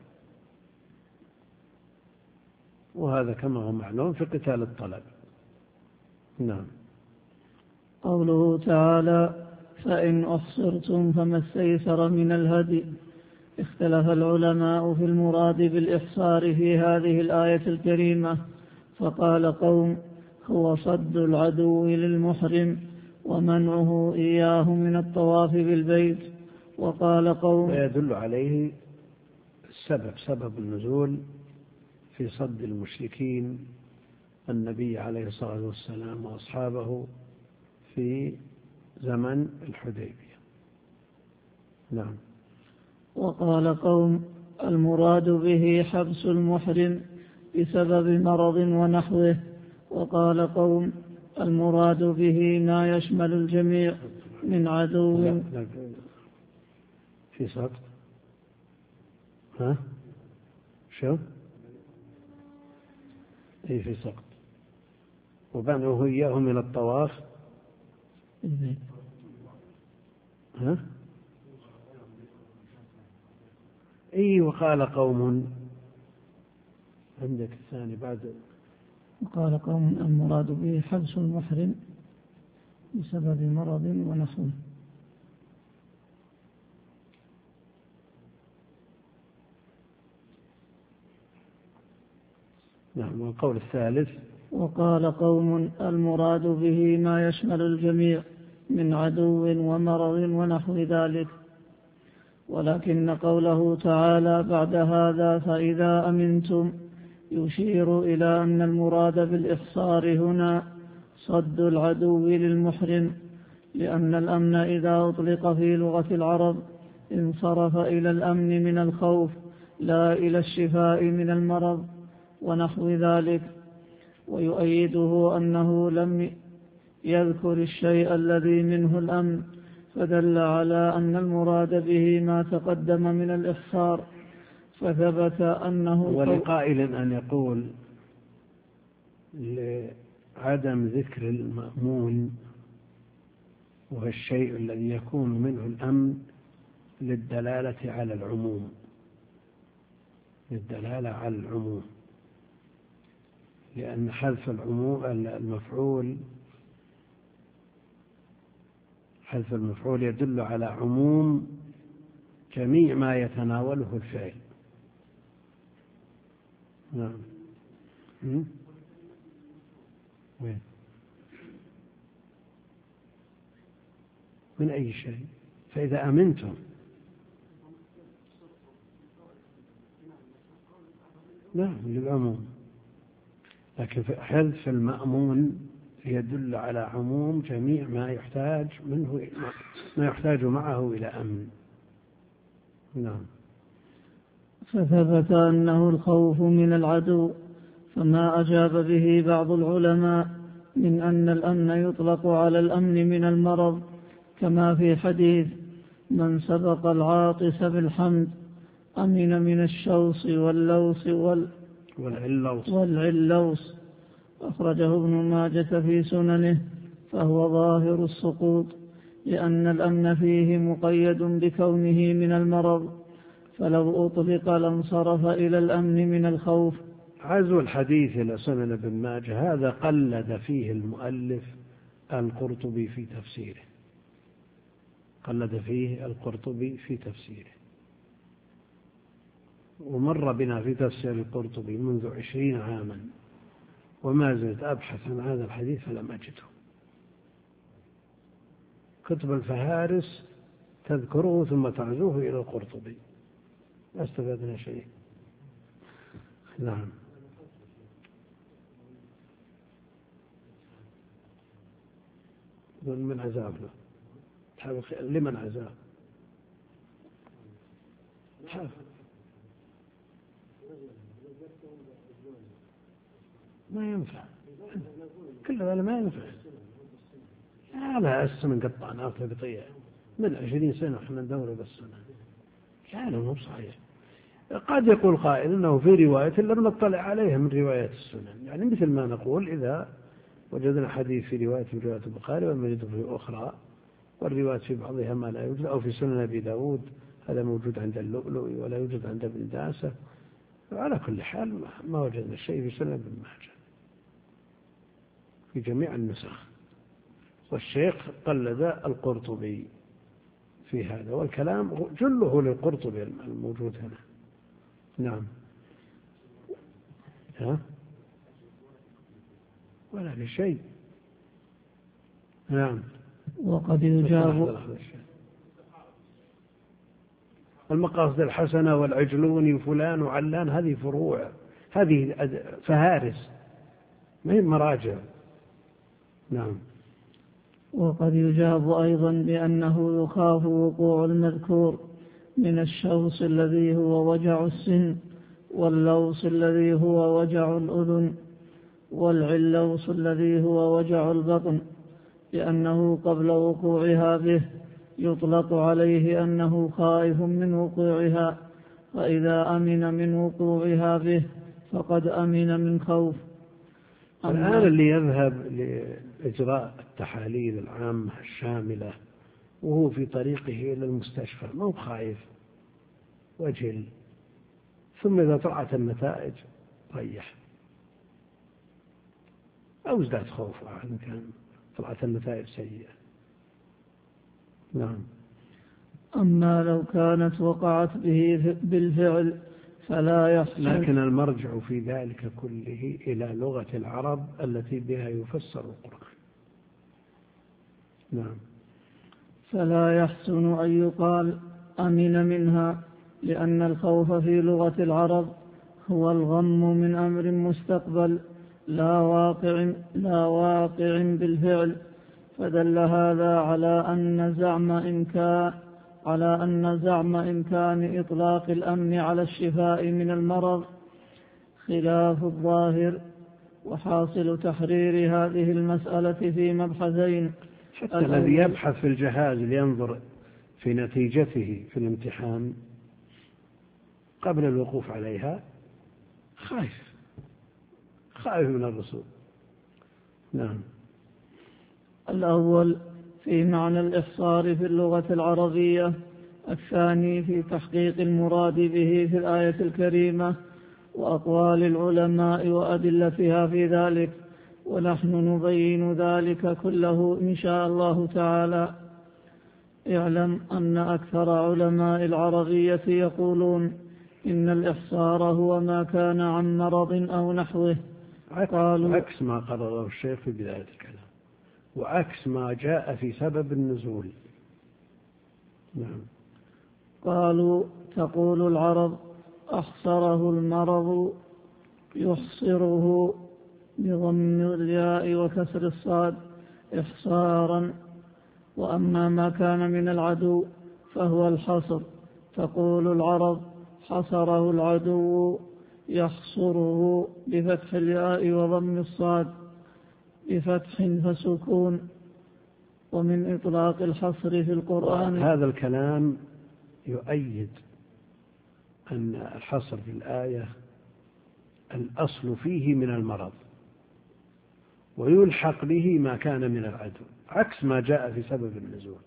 وهذا كما هو معلوم في قتال الطلب. نعم. قوله تعالى: فإن أحصرتم فما استيسر من الهدي. اختلف العلماء في المراد بالإحصار في هذه الآية الكريمة، فقال قوم: هو صد العدو للمحرم ومنعه إياه من الطواف بالبيت. وقال قوم: ويدل عليه السبب سبب النزول في صد المشركين النبي عليه الصلاة والسلام وأصحابه في زمن الحديبية. نعم. وقال قوم: المراد به حبس المحرم بسبب مرض ونحوه. وقال قوم: المراد به ما يشمل الجميع من عدو. لا لا في سقط. ها شو اي في سقط وبنعه إياه من الطواف. ها اي وقال قوم عندك الثاني بعد. وقال قوم: المراد به حبس المحرم بسبب مرض ونحوه. نعم. والقول الثالث: وقال قوم المراد به ما يشمل الجميع من عدو ومرض ونحو ذلك. ولكن قوله تعالى بعد هذا فإذا أمنتم يشير إلى أن المراد بالإحصار هنا صد العدو للمحرم، لأن الأمن إذا أطلق في لغة العرب انصرف إلى الأمن من الخوف لا إلى الشفاء من المرض ونحو ذلك. ويؤيده أنه لم يذكر الشيء الذي منه الأمن، فدل على أن المراد به ما تقدم من الإحصار، فثبت أنه ولقائل أن يقول لعدم ذكر المأمون وهو الشيء الذي يكون منه الأمن للدلالة على العموم، للدلالة على العموم، لأن حذف العموم المفعول حذف المفعول يدل على عموم جميع ما يتناوله الفعل. نعم. وين؟ من أي شيء؟ فإذا أمنتم. نعم للعموم، لكن حذف المأمون يدل على عموم جميع ما يحتاج منه ما يحتاج معه إلى أمن. نعم. فثبت أنه الخوف من العدو، فما أجاب به بعض العلماء من أن الأمن يطلق على الأمن من المرض، كما في حديث من سبق العاطس بالحمد أمن من الشوص واللوص وال والعلوص, والعلوص أخرجه ابن ماجة في سننه، فهو ظاهر السقوط، لأن الأمن فيه مقيد بكونه من المرض، فلو أطلق لانصرف إلى الأمن من الخوف. عزو الحديث إلى سنن ابن ماجه هذا قلد فيه المؤلف القرطبي في تفسيره، قلد فيه القرطبي في تفسيره، ومر بنا في تفسير القرطبي منذ عشرين عاما وما زلت أبحث عن هذا الحديث فلم أجده. كتب الفهارس تذكره ثم تعزوه إلى القرطبي، لا استفدنا شيء. نعم. من عذاب له لمن عذاب حاف. ما ينفع كل هذا ما ينفع. هذا السنة قطعناه قطيع من عشرين سنة احنا ندور بالسنة، كان مو صحيح. قد يقول قائل انه في رواية لم نطلع عليها من روايات السنن، يعني مثل ما نقول اذا وجدنا حديث في رواية من رواية البخاري ونجده في أخرى، والرواية في بعضها ما لا يوجد، أو في سنن أبي داود هذا موجود عند اللؤلؤي ولا يوجد عند ابن داسة. على كل حال ما وجدنا شيء في سنن ابن ماجه في جميع النسخ، والشيخ قلد القرطبي في هذا، والكلام جله للقرطبي الموجود هنا. نعم. ها؟ ولا لشيء. نعم. وقد يجاب المقاصد الحسنة والعجلون وفلان وعلان هذه فروع، هذه فهارس ما هي مراجع. نعم. وقد يجاب أيضا بأنه يخاف وقوع المذكور من الشوص الذي هو وجع السن، واللوص الذي هو وجع الأذن، والعلوص الذي هو وجع البطن، لأنه قبل وقوعها به يطلق عليه أنه خائف من وقوعها، فإذا أمن من وقوعها به فقد أمن من خوف. الآن اللي يذهب لإجراء التحاليل العامة الشاملة وهو في طريقه إلى المستشفى ما هو خائف وجل، ثم إذا طلعت النتائج ريح أو ازداد خوف إن كان طلعت النتائج سيئة. نعم. أما لو كانت وقعت به بالفعل فلا يحسن. لكن المرجع في ذلك كله إلى لغة العرب التي بها يفسر القرآن. نعم. فلا يحسن أن يقال أمن منها، لأن الخوف في لغة العرب هو الغم من أمر مستقبل لا واقع لا واقع بالفعل، فدل هذا على أن زعم إمكان على أن زعم إمكان إطلاق الأمن على الشفاء من المرض خلاف الظاهر. وحاصل تحرير هذه المسألة في مبحثين. حتى الذي يبحث في الجهاز لينظر في نتيجته في الامتحان قبل الوقوف عليها خايف خائف من الرسول. نعم. الأول في معنى الإحصار في اللغة العربية، الثاني في تحقيق المراد به في الآية الكريمة وأقوال العلماء وأدلتها في ذلك، ونحن نبين ذلك كله إن شاء الله تعالى. اعلم أن أكثر علماء العربية يقولون إن الإحصار هو ما كان عن مرض أو نحوه. قالوا عكس ما قرره الشيخ في بداية الكلام، وعكس ما جاء في سبب النزول. نعم. قالوا تقول العرب أحصره المرض يحصره بضم الياء وكسر الصاد إحصارا، وأما ما كان من العدو فهو الحصر. تقول العرب حصره العدو يحصره بفتح الياء وضم الصاد بفتح فسكون. ومن إطلاق الحصر في القرآن هذا الكلام يؤيد أن الحصر في الآية الأصل فيه من المرض ويلحق به ما كان من العدو، عكس ما جاء في سبب النزول.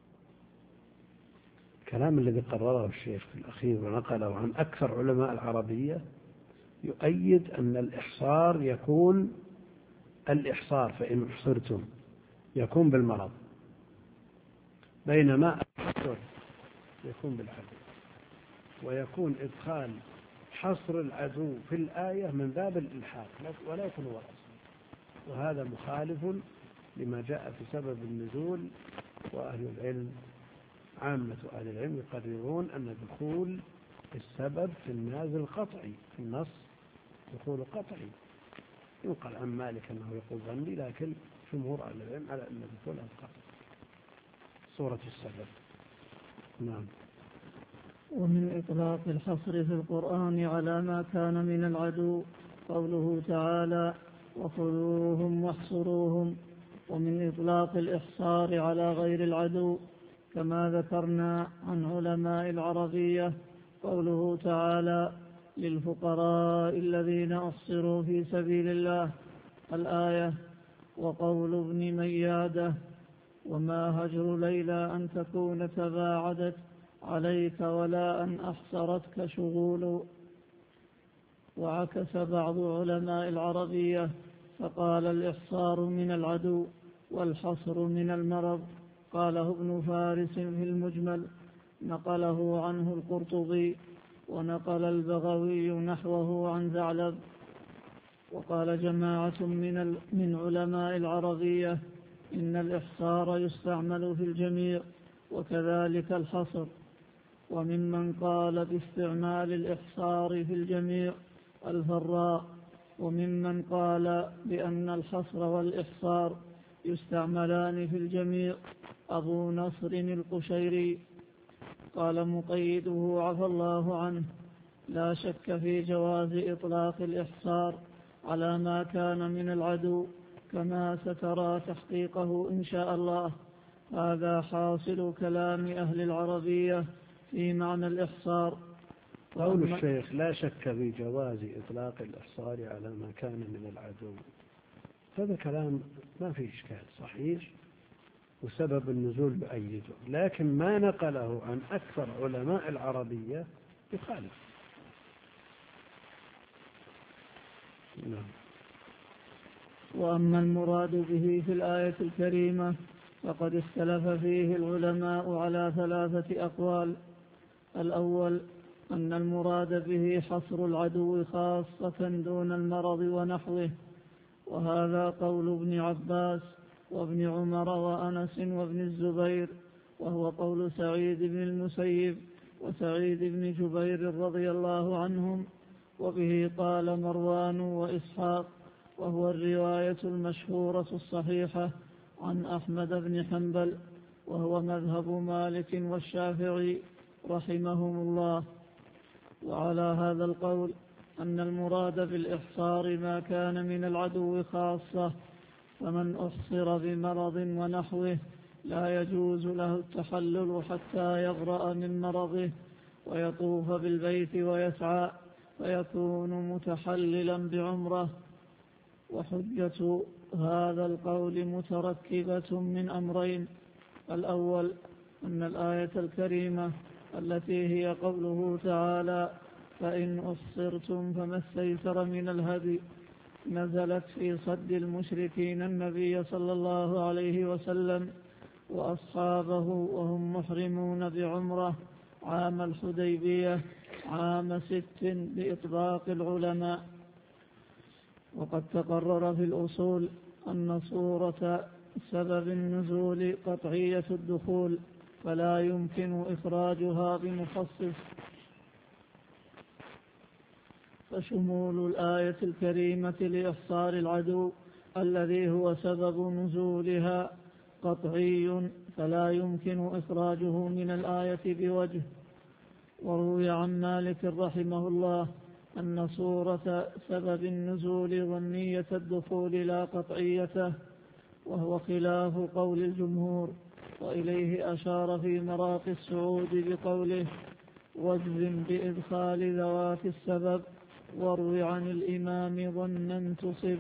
الكلام الذي قرره الشيخ في الأخير ونقله عن أكثر علماء العربية يؤيد أن الإحصار يكون الإحصار فإن احصرتم يكون بالمرض، بينما الحصر يكون بالعدو، ويكون إدخال حصر العدو في الآية من باب الإلحاق ولا يكون هو الأصل، وهذا مخالف لما جاء في سبب النزول. وأهل العلم عامة أهل العلم يقررون أن دخول السبب في النازل قطعي، في النص دخول قطعي. ينقل عن مالك أنه يقول ظني، لكن جمهور أهل العلم على أن دخولها قطعي صورة السبب. نعم. ومن إطلاق الحصر في القرآن على ما كان من العدو قوله تعالى وخذوهم واحصروهم. ومن إطلاق الإحصار على غير العدو كما ذكرنا عن علماء العربية قوله تعالى للفقراء الذين أحصروا في سبيل الله الآية، وقول ابن ميادة وما هجر ليلى أن تكون تباعدت عليك ولا أن أحصرتك شغول. وعكس بعض علماء العربية فقال الإحصار من العدو والحصر من المرض. قاله ابن فارس في المجمل، نقله عنه القرطبي، ونقل البغوي نحوه عن ثعلب. وقال جماعة من, من علماء العربية إن الإحصار يستعمل في الجميع وكذلك الحصر. وممن قال باستعمال الإحصار في الجميع الفراء، وممن قال بأن الحصر والإحصار يستعملان في الجميع أبو نصر القشيري. قال مقيده عفى الله عنه لا شك في جواز إطلاق الإحصار على ما كان من العدو كما سترى تحقيقه إن شاء الله. هذا حاصل كلام أهل العربية في معنى الإحصار. قول الشيخ لا شك في جواز إطلاق الإحصار على ما كان من العدو، هذا كلام ما فيه إشكال صحيح، وسبب النزول يؤيده، لكن ما نقله عن أكثر علماء العربية يخالف. نعم. وأما المراد به في الآية الكريمة فقد اختلف فيه العلماء على ثلاثة أقوال. الأول أن المراد به حصر العدو خاصة دون المرض ونحوه، وهذا قول ابن عباس وابن عمر وأنس وابن الزبير، وهو قول سعيد بن المسيب وسعيد بن جبير رضي الله عنهم، وبه قال مروان وإسحاق، وهو الرواية المشهورة الصحيحة عن أحمد بن حنبل، وهو مذهب مالك والشافعي رحمهم الله. وعلى هذا القول أن المراد بالإحصار ما كان من العدو خاصة، فمن أحصر بمرض ونحوه لا يجوز له التحلل حتى يبرأ من مرضه ويطوف بالبيت ويسعى فيكون متحللا بعمره. وحجة هذا القول متركبة من أمرين: الأول أن الآية الكريمة التي هي قوله تعالى فإن أحصرتم فما استيسر من الهدي نزلت في صد المشركين النبي صلى الله عليه وسلم وأصحابه وهم محرمون بعمرة عام الحديبية عام ست بإطلاق العلماء. وقد تقرر في الأصول أن صورة سبب النزول قطعية الدخول، فلا يمكن إخراجها بمخصص، فشمول الآية الكريمة لإحصار العدو الذي هو سبب نزولها قطعي، فلا يمكن إخراجه من الآية بوجه. وروي عن مالك رحمه الله أن صورة سبب النزول ظنية الدخول لا قطعيته، وهو خلاف قول الجمهور، وإليه أشار في مراقي السعود بقوله واجزم بإدخال ذوات السبب واروي عن الإمام ظنا تصب.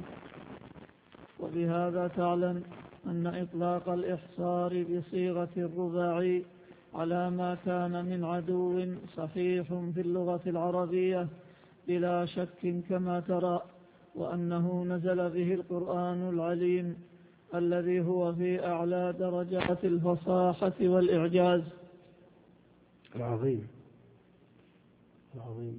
وبهذا تعلم أن إطلاق الإحصار بصيغة الرباعي على ما كان من عدو صحيح في اللغة العربية بلا شك كما ترى، وأنه نزل به القرآن العليم الذي هو في أعلى درجات الفصاحة والإعجاز. العظيم العظيم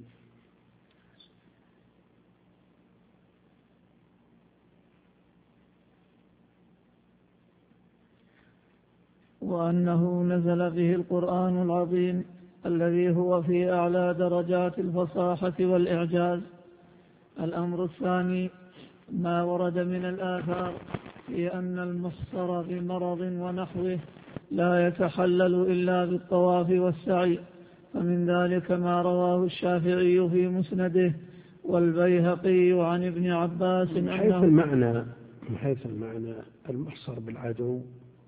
وأنه نزل به القرآن العظيم الذي هو في أعلى درجات الفصاحة والإعجاز. الأمر الثاني ما ورد من الآثار في أن المحصر بمرض ونحوه لا يتحلل إلا بالطواف والسعي، فمن ذلك ما رواه الشافعي في مسنده والبيهقي عن ابن عباس من حيث المعنى من حيث المعنى المحصر بالعدو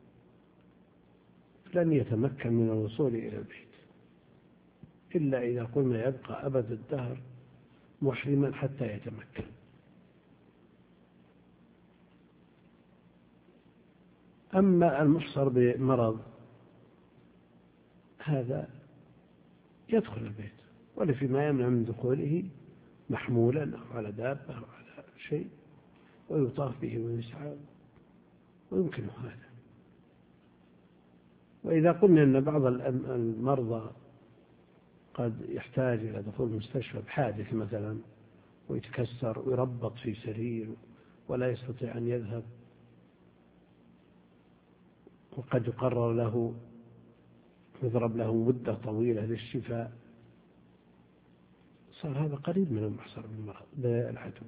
لن يتمكن من الوصول إلى البيت إلا إذا قلنا يبقى أبد الدهر محرما حتى يتمكن. أما المحصر بمرض هذا يدخل البيت، ولا فيما يمنع من دخوله محمولا أو على دابة أو على شيء، ويطاف به ويسعى ويمكن هذا. وإذا قلنا أن بعض المرضى قد يحتاج إلى دخول المستشفى بحادث مثلا ويتكسر ويربط في سرير ولا يستطيع أن يذهب، وقد يقرر له يضرب له مدة طويلة للشفاء، صار هذا قريب من المحصر بالمرض بالعدو.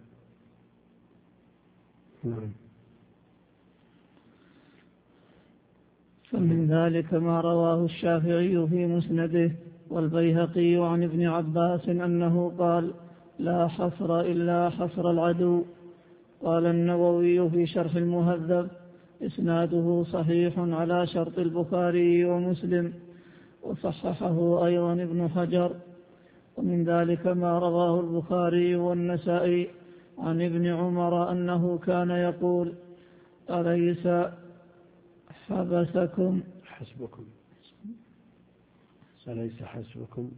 نعم. فمن ذلك ما رواه الشافعي في مسنده والبيهقي عن ابن عباس أنه قال لا حصر إلا حصر العدو. قال النووي في شرح المهذب إسناده صحيح على شرط البخاري ومسلم، وصححه أيضا ابن حجر. ومن ذلك ما رواه البخاري والنسائي عن ابن عمر أنه كان يقول أليس حبسكم حسبكم أليس حسبكم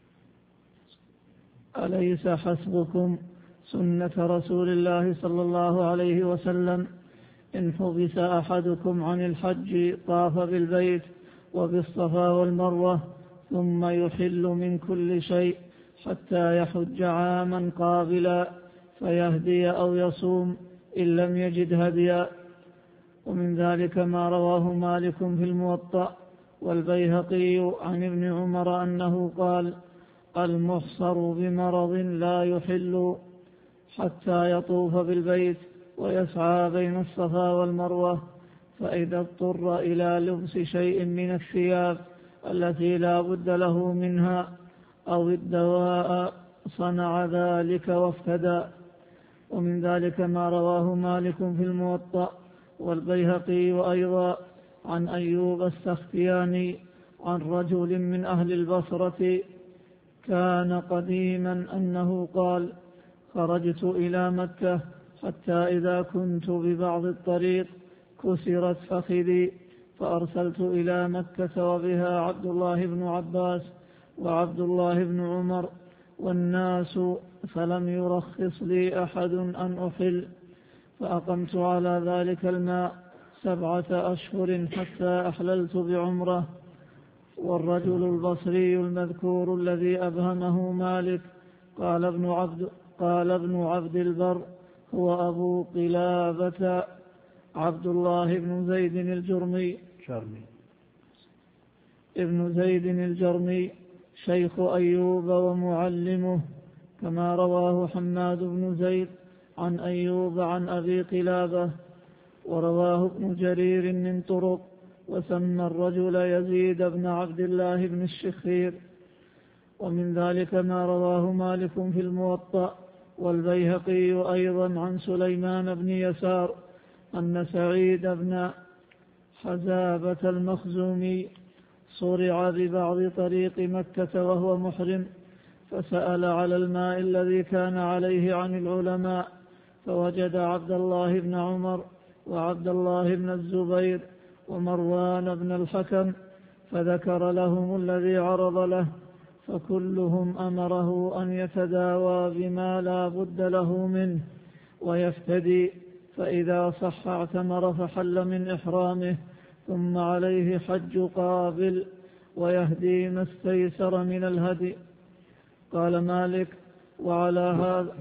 أليس حسبكم سنة رسول الله صلى الله عليه وسلم إن حبس أحدكم عن الحج طاف بالبيت وبالصفا والمروة ثم يحل من كل شيء حتى يحج عاما قابلا فيهدي أو يصوم إن لم يجد هديا. ومن ذلك ما رواه مالك في الموطأ والبيهقي عن ابن عمر أنه قال: المحصر بمرض لا يحل حتى يطوف بالبيت ويسعى بين الصفا والمروة، فإذا اضطر إلى لبس شيء من الثياب التي لا بد له منها أو الدواء صنع ذلك وافتدى. ومن ذلك ما رواه مالك في الموطأ والبيهقي وأيضا عن أيوب السختياني عن رجل من أهل البصرة كان قديما أنه قال: خرجت إلى مكة حتى إذا كنت ببعض الطريق كسرت فخذي، فأرسلت إلى مكة وبها عبد الله بن عباس وعبد الله بن عمر والناس، فلم يرخص لي أحد أن أحل، فأقمت على ذلك الماء سبعة أشهر حتى أحللت بعمرة. والرجل البصري المذكور الذي أبهمه مالك قال ابن عبد, قال ابن عبد البر هو أبو قلابة عبد الله بن زيد الجرمي جرمي. ابن زيد الجرمي شيخ أيوب ومعلمه، كما رواه حماد بن زيد عن أيوب عن أبي قلابة. ورواه ابن جرير من طرق، وسمى الرجل يزيد بن عبد الله بن الشخير. ومن ذلك ما رواه مالك في الموطأ والبيهقي أيضا عن سليمان بن يسار أن سعيد بن حزابة المخزومي صرع ببعض طريق مكة وهو محرم، فسأل على الماء الذي كان عليه عن العلماء، فوجد عبد الله بن عمر وعبد الله بن الزبير ومروان بن الحكم، فذكر لهم الذي عرض له، فكلهم أمره أن يتداوى بما لا بد له منه ويفتدي، فإذا صح اعتمر فحل من إحرامه، ثم عليه حج قابل ويهدي ما استيسر من الهدي. قال مالك: وعلى هذا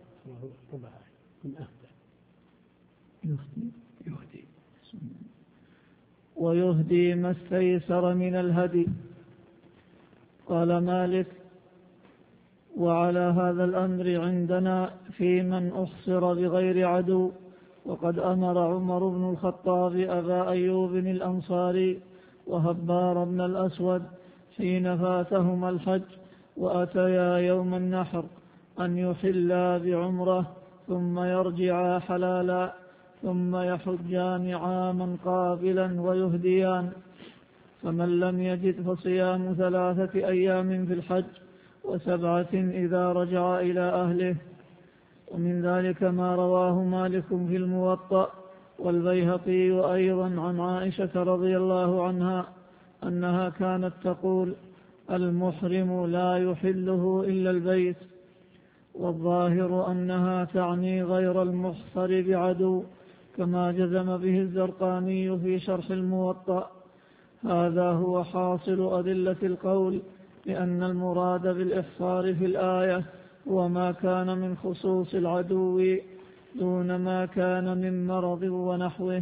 ويهدي ما استيسر من الهدي. قال مالك: وعلى هذا الأمر عندنا في من أحصر بغير عدو. وقد أمر عمر بن الخطاب أبا أيوب الأنصاري وهبار بن الأسود حين فاتهما الحج وأتيا يوم النحر أن يحلا بعمره ثم يرجعا حلالا، ثم يحجان عاما قابلا ويهديان. فمن لم يجد فصيام ثلاثة أيام في الحج وسبعة إذا رجع إلى أهله. ومن ذلك ما رواه مالك في الموطأ والبيهقي وأيضا عن عائشة رضي الله عنها أنها كانت تقول: المحرم لا يحله إلا البيت. والظاهر أنها تعني غير المحصر بعدو، كما جزم به الزرقاني في شرح الموطأ. هذا هو حاصل أدلة القول لأن المراد بالإحصار في الآية هو ما كان من خصوص العدو دون ما كان من مرض ونحوه.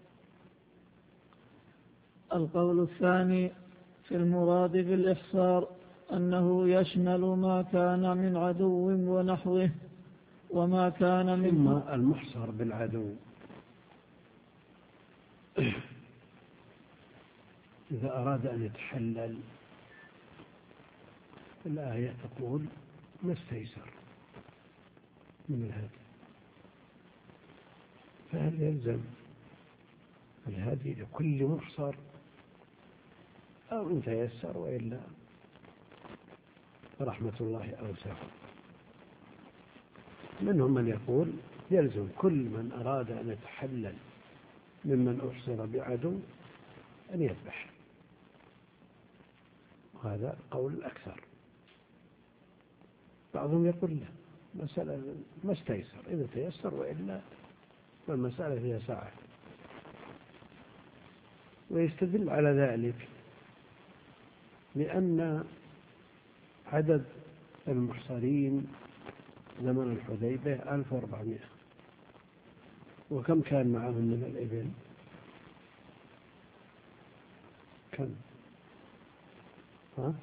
القول الثاني في المراد بالإحصار أنه يشمل ما كان من عدو ونحوه، وما كان من ثم المحصر بالعدو إذا أراد أن يتحلل الآية تقول ما استيسر من الهدي، فهل يلزم الهدي لكل محصر أو إن تيسر، وإلا رحمة الله أوسع. منهم من يقول يلزم كل من أراد أن يتحلل ممن أحصر بعدو أن يذبح، وهذا قول الأكثر. بعضهم يقول له مسألة ما استيسر، إذا تيسر وإلا فالمسألة فيها ساعة، ويستدل على ذلك لأن عدد المحصرين زمن الحديبية ألف وأربعمائة، وكم كان معهم من الإبل؟ كم؟ ها؟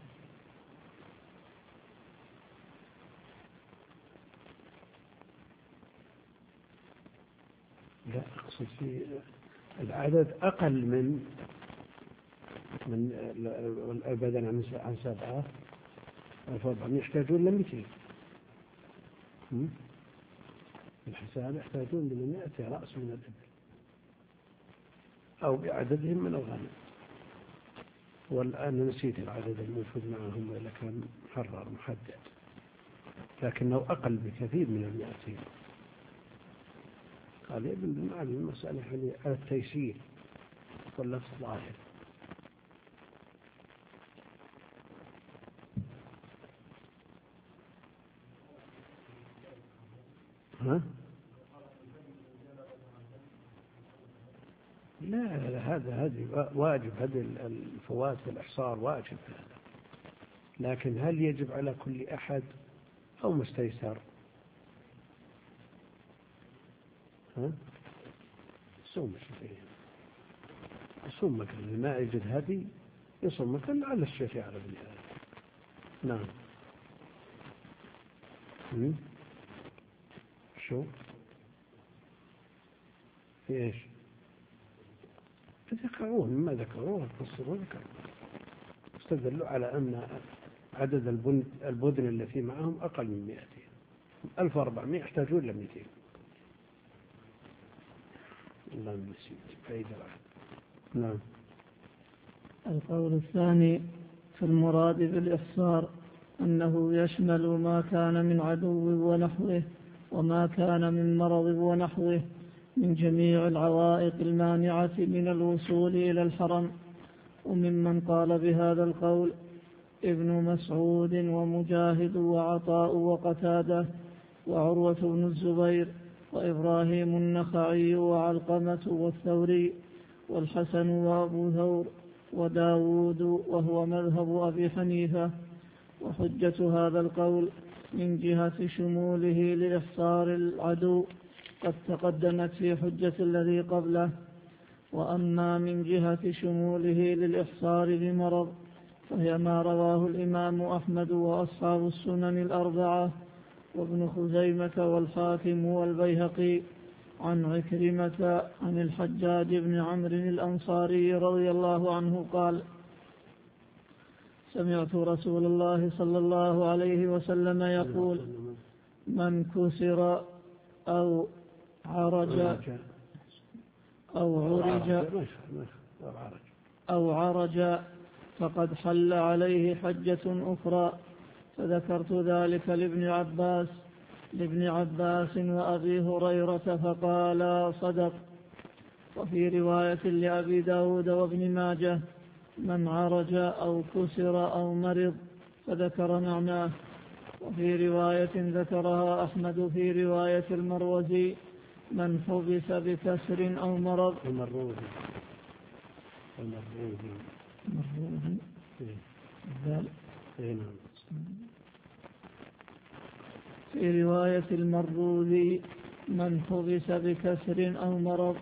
لا، أقصد في العدد أقل من من البدن عن سبعة ألف وأربعمائة، يحتاجون لمئتين. الحساب يحتاجون لمئة رأس من الإبل أو بعددهم من الغنم. والآن نسيت العدد الموجود معهم وإلا كان محرر محدد، لكنه أقل بكثير من المئتين. قال ابن معلم المسألة على التيسير واللفظ ظاهر. ها؟ لا، هذا هذه واجب، هذه الفوات والإحصار واجب هذا، لكن هل يجب على كل أحد أو مستيسر؟ ها؟ يصوم الشافعي، يصوم مكان ما يجد هدي، يصوم مكان على الشافعي على ابن هذا. نعم. هم؟ شو؟ في إيش؟ ذكرون ما ذكروه فسروا ذكروا، استدلوا على أن عدد البدن التي معهم أقل من مئتين، ألف وأربعمائة يحتاجون لمئتين. الله نسيت فإذا واحد. نعم. القول الثاني في المراد بالإحصار أنه يشمل ما كان من عدو ونحوه وما كان من مرض ونحوه من جميع العوائق المانعة من الوصول إلى الحرم. وممن قال بهذا القول ابن مسعود ومجاهد وعطاء وقتادة وعروة بن الزبير وإبراهيم النخعي وعلقمة والثوري والحسن وأبو ثور وداود، وهو مذهب أبي حنيفة. وحجة هذا القول من جهة شموله لإحصار العدو قد تقدمت في حجة الذي قبله. وأما من جهة شموله للإحصار بمرض فهي ما رواه الإمام أحمد وأصحاب السنن الأربعة وابن خزيمة والحاكم والبيهقي عن عكرمة عن الحجاج بن عمرو الأنصاري رضي الله عنه قال: سمعت رسول الله صلى الله عليه وسلم يقول: من كسر أو عرج أو عرج أو عرج فقد حل عليه حجة أخرى. فذكرت ذلك لابن عباس لابن عباس وأبي هريرة فقالا صدق. وفي رواية لأبي داود وابن ماجه: من عرج أو كسر أو مرض، فذكر معناه. وفي رواية ذكرها أحمد في رواية المروزي: من حبس بكسر أو مرض. المروزي المروزي المروزي في رواية المروزي: من حبس بكسر أو مرض.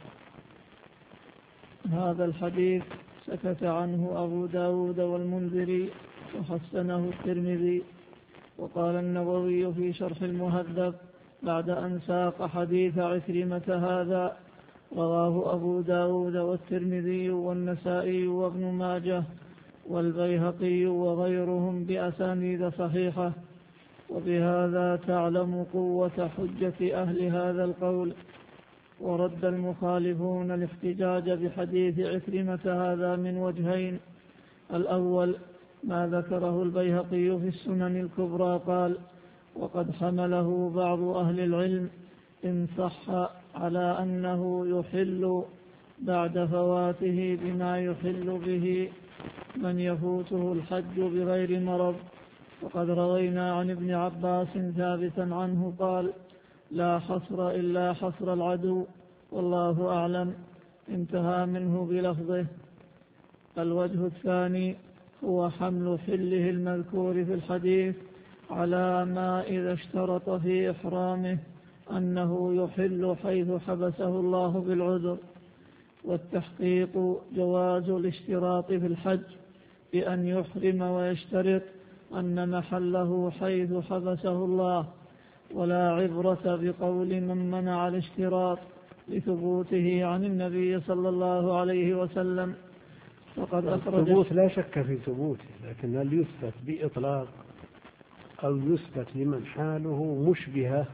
هذا الحديث سكت عنه أبو داود والمنذري وحسنه الترمذي. وقال النووي في شرح المهذب بعد أن ساق حديث عكرمة هذا: رواه أبو داود والترمذي والنسائي وابن ماجه والبيهقي وغيرهم بأسانيد صحيحة. وبهذا تعلم قوة حجة أهل هذا القول. ورد المخالفون الاحتجاج بحديث عكرمة هذا من وجهين: الأول ما ذكره البيهقي في السنن الكبرى قال: وقد حمله بعض أهل العلم إن صح على أنه يحل بعد فواته بما يحل به من يفوته الحج بغير مرض. وقد روينا عن ابن عباس ثابتا عنه قال: لا حصر إلا حصر العدو والله أعلم. انتهى منه بلفظه. الوجه الثاني هو حمل حله المذكور في الحديث على ما إذا اشترط في إحرامه أنه يحل حيث حبسه الله بالعذر. والتحقيق جواز الاشتراط في الحج بأن يحرم ويشترط أن محله حيث حبسه الله، ولا عبرة بقول من منع الاشتراط لثبوته عن النبي صلى الله عليه وسلم. فقد أخرج الثبوت لا شك في ثبوته، لكن هل يثبت بإطلاق أو يثبت لمن حاله مشبهة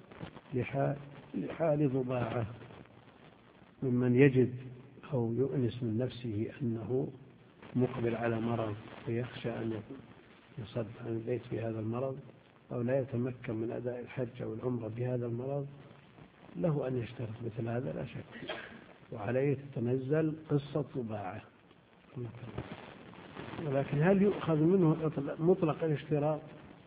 لحال ضباعة، ممن يجد أو يؤنس من نفسه أنه مقبل على مرض ويخشى أن يصد عن البيت بهذا المرض، أو لا يتمكن من أداء الحج أو العمرة بهذا المرض، له أن يشترط مثل هذا لا شك، وعليه تتنزل قصة ضباعة. ولكن هل يؤخذ منه مطلق الاشتراط؟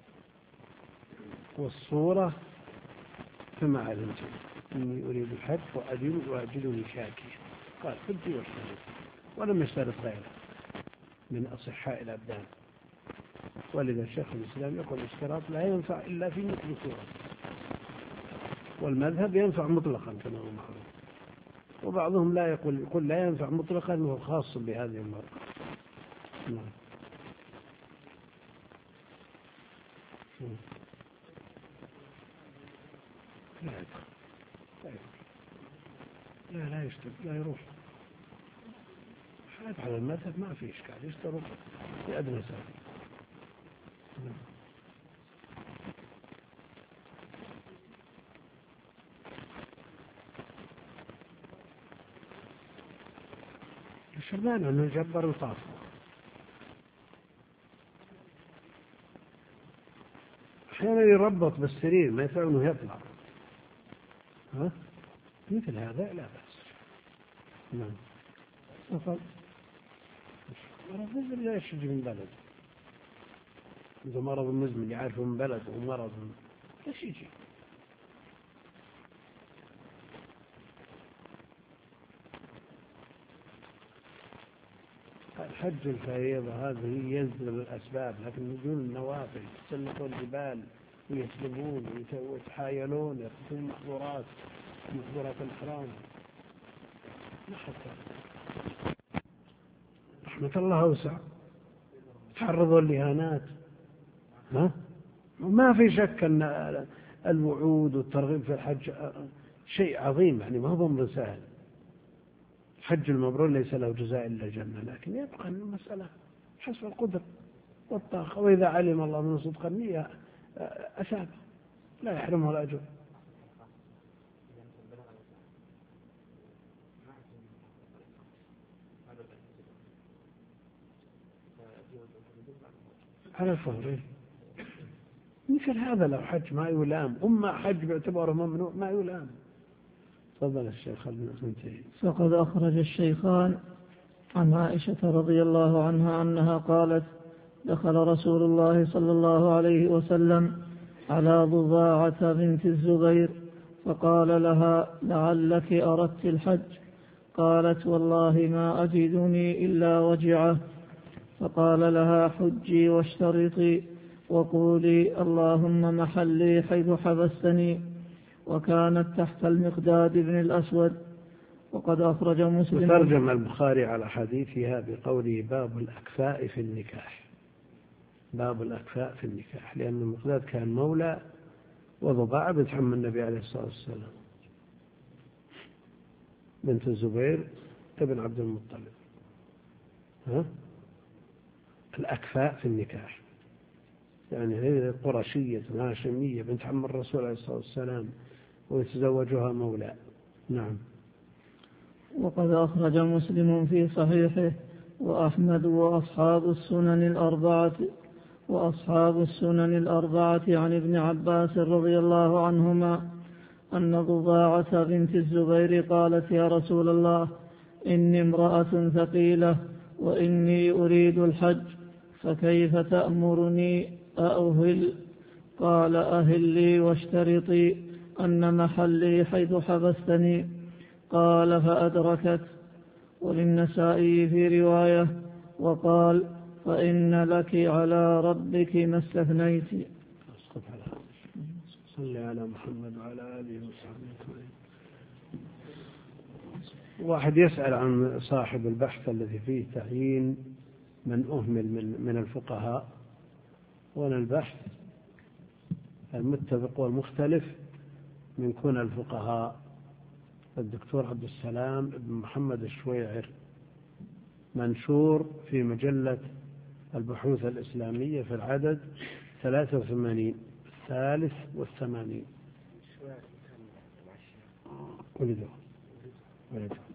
والصورة كما علمت إني أريد الحج وأجدني شاكيا، قال كنت يشترط ولم يشترط غيره من أصحاء الأبدان. ولذا الشيخ الإسلام يقول الاشتراط لا ينفع إلا في مثل صورة، والمذهب ينفع مطلقا كما هو معروف، وبعضهم لا يقول يقول لا ينفع مطلقا وهو خاص بهذه المرة. نعم. لا يدخل لا يدخل لا لا يشترط لا يروح حتى على المذهب ما في إشكال، يشترط في أدنى سبيل. الشرمان أنه يجبر وطاف، أحيانا يربط بالسرير ما يفعل أنه يطلع، ها؟ مثل هذا لا بأس. نعم. فقط مرض لا يشج من بلد، إذا مرض مزمن يعرفه من بلد ومرض ايش يجي. الحج الفريضة هذه ينزل الأسباب، لكن نزول النوافل يسلقوا الجبال ويسلبون ويتحايلون يقتلون المحظورات محظورات الإحرام ما حتى رحمة الله أوسع، تعرضوا لإهانات. ها؟ ما في شك أن الوعود والترغيب في الحج شيء عظيم، يعني ما هو أمر سهل. الحج المبرور ليس له جزاء إلا الجنة، لكن يبقى المسألة حسب القدر والطاقة، وإذا علم الله من صدق النية أثاب لا يحرمه الأجر. على الفور مثل هذا لو حج ما يلام، أما حج باعتباره ممنوع ما يلام. تفضل الشيخ المنتهي. فقد أخرج الشيخان عن عائشة رضي الله عنها أنها قالت: دخل رسول الله صلى الله عليه وسلم على ضباعة بنت الزبير فقال لها: لعلك أردت الحج؟ قالت: والله ما أجدني إلا وجعه. فقال لها: حجي واشترطي وقولي اللهم محلي حيث حبستني. وكانت تحت المقداد بن الأسود. وقد أخرج مسلم. ترجم البخاري على حديثها بقوله باب الأكفاء في النكاح، باب الأكفاء في النكاح، لأن المقداد كان مولى وضباعة بنت عم النبي عليه الصلاة والسلام بنت الزبير ابن عبد المطلب. ها؟ الأكفاء في النكاح يعني هي قرشية هاشمية بنت عم الرسول عليه الصلاة والسلام ويتزوجها مولى. نعم. وقد أخرج مسلم في صحيحه وأحمد وأصحاب السنن الأربعة وأصحاب السنن الأربعة عن ابن عباس رضي الله عنهما أن ضباعة بنت الزبير قالت: يا رسول الله، إني امرأة ثقيلة وإني أريد الحج، فكيف تأمرني أأهل؟ قال: أهلي واشترطي أن محلي حيث حبستني. قال: فأدركت. وللنسائي في رواية: وقال: فإن لك على ربك ما استثنيت. صل على محمد وعلى آله وصحبه. واحد يسأل عن صاحب البحث الذي فيه تعيين من أهمل من, من الفقهاء، وأن البحث المتفق والمختلف من كون الفقهاء الدكتور عبد السلام بن محمد الشويعر، منشور في مجلة البحوث الإسلامية في العدد ثلاثة وثمانين الثالث والثمانين. ولده ولده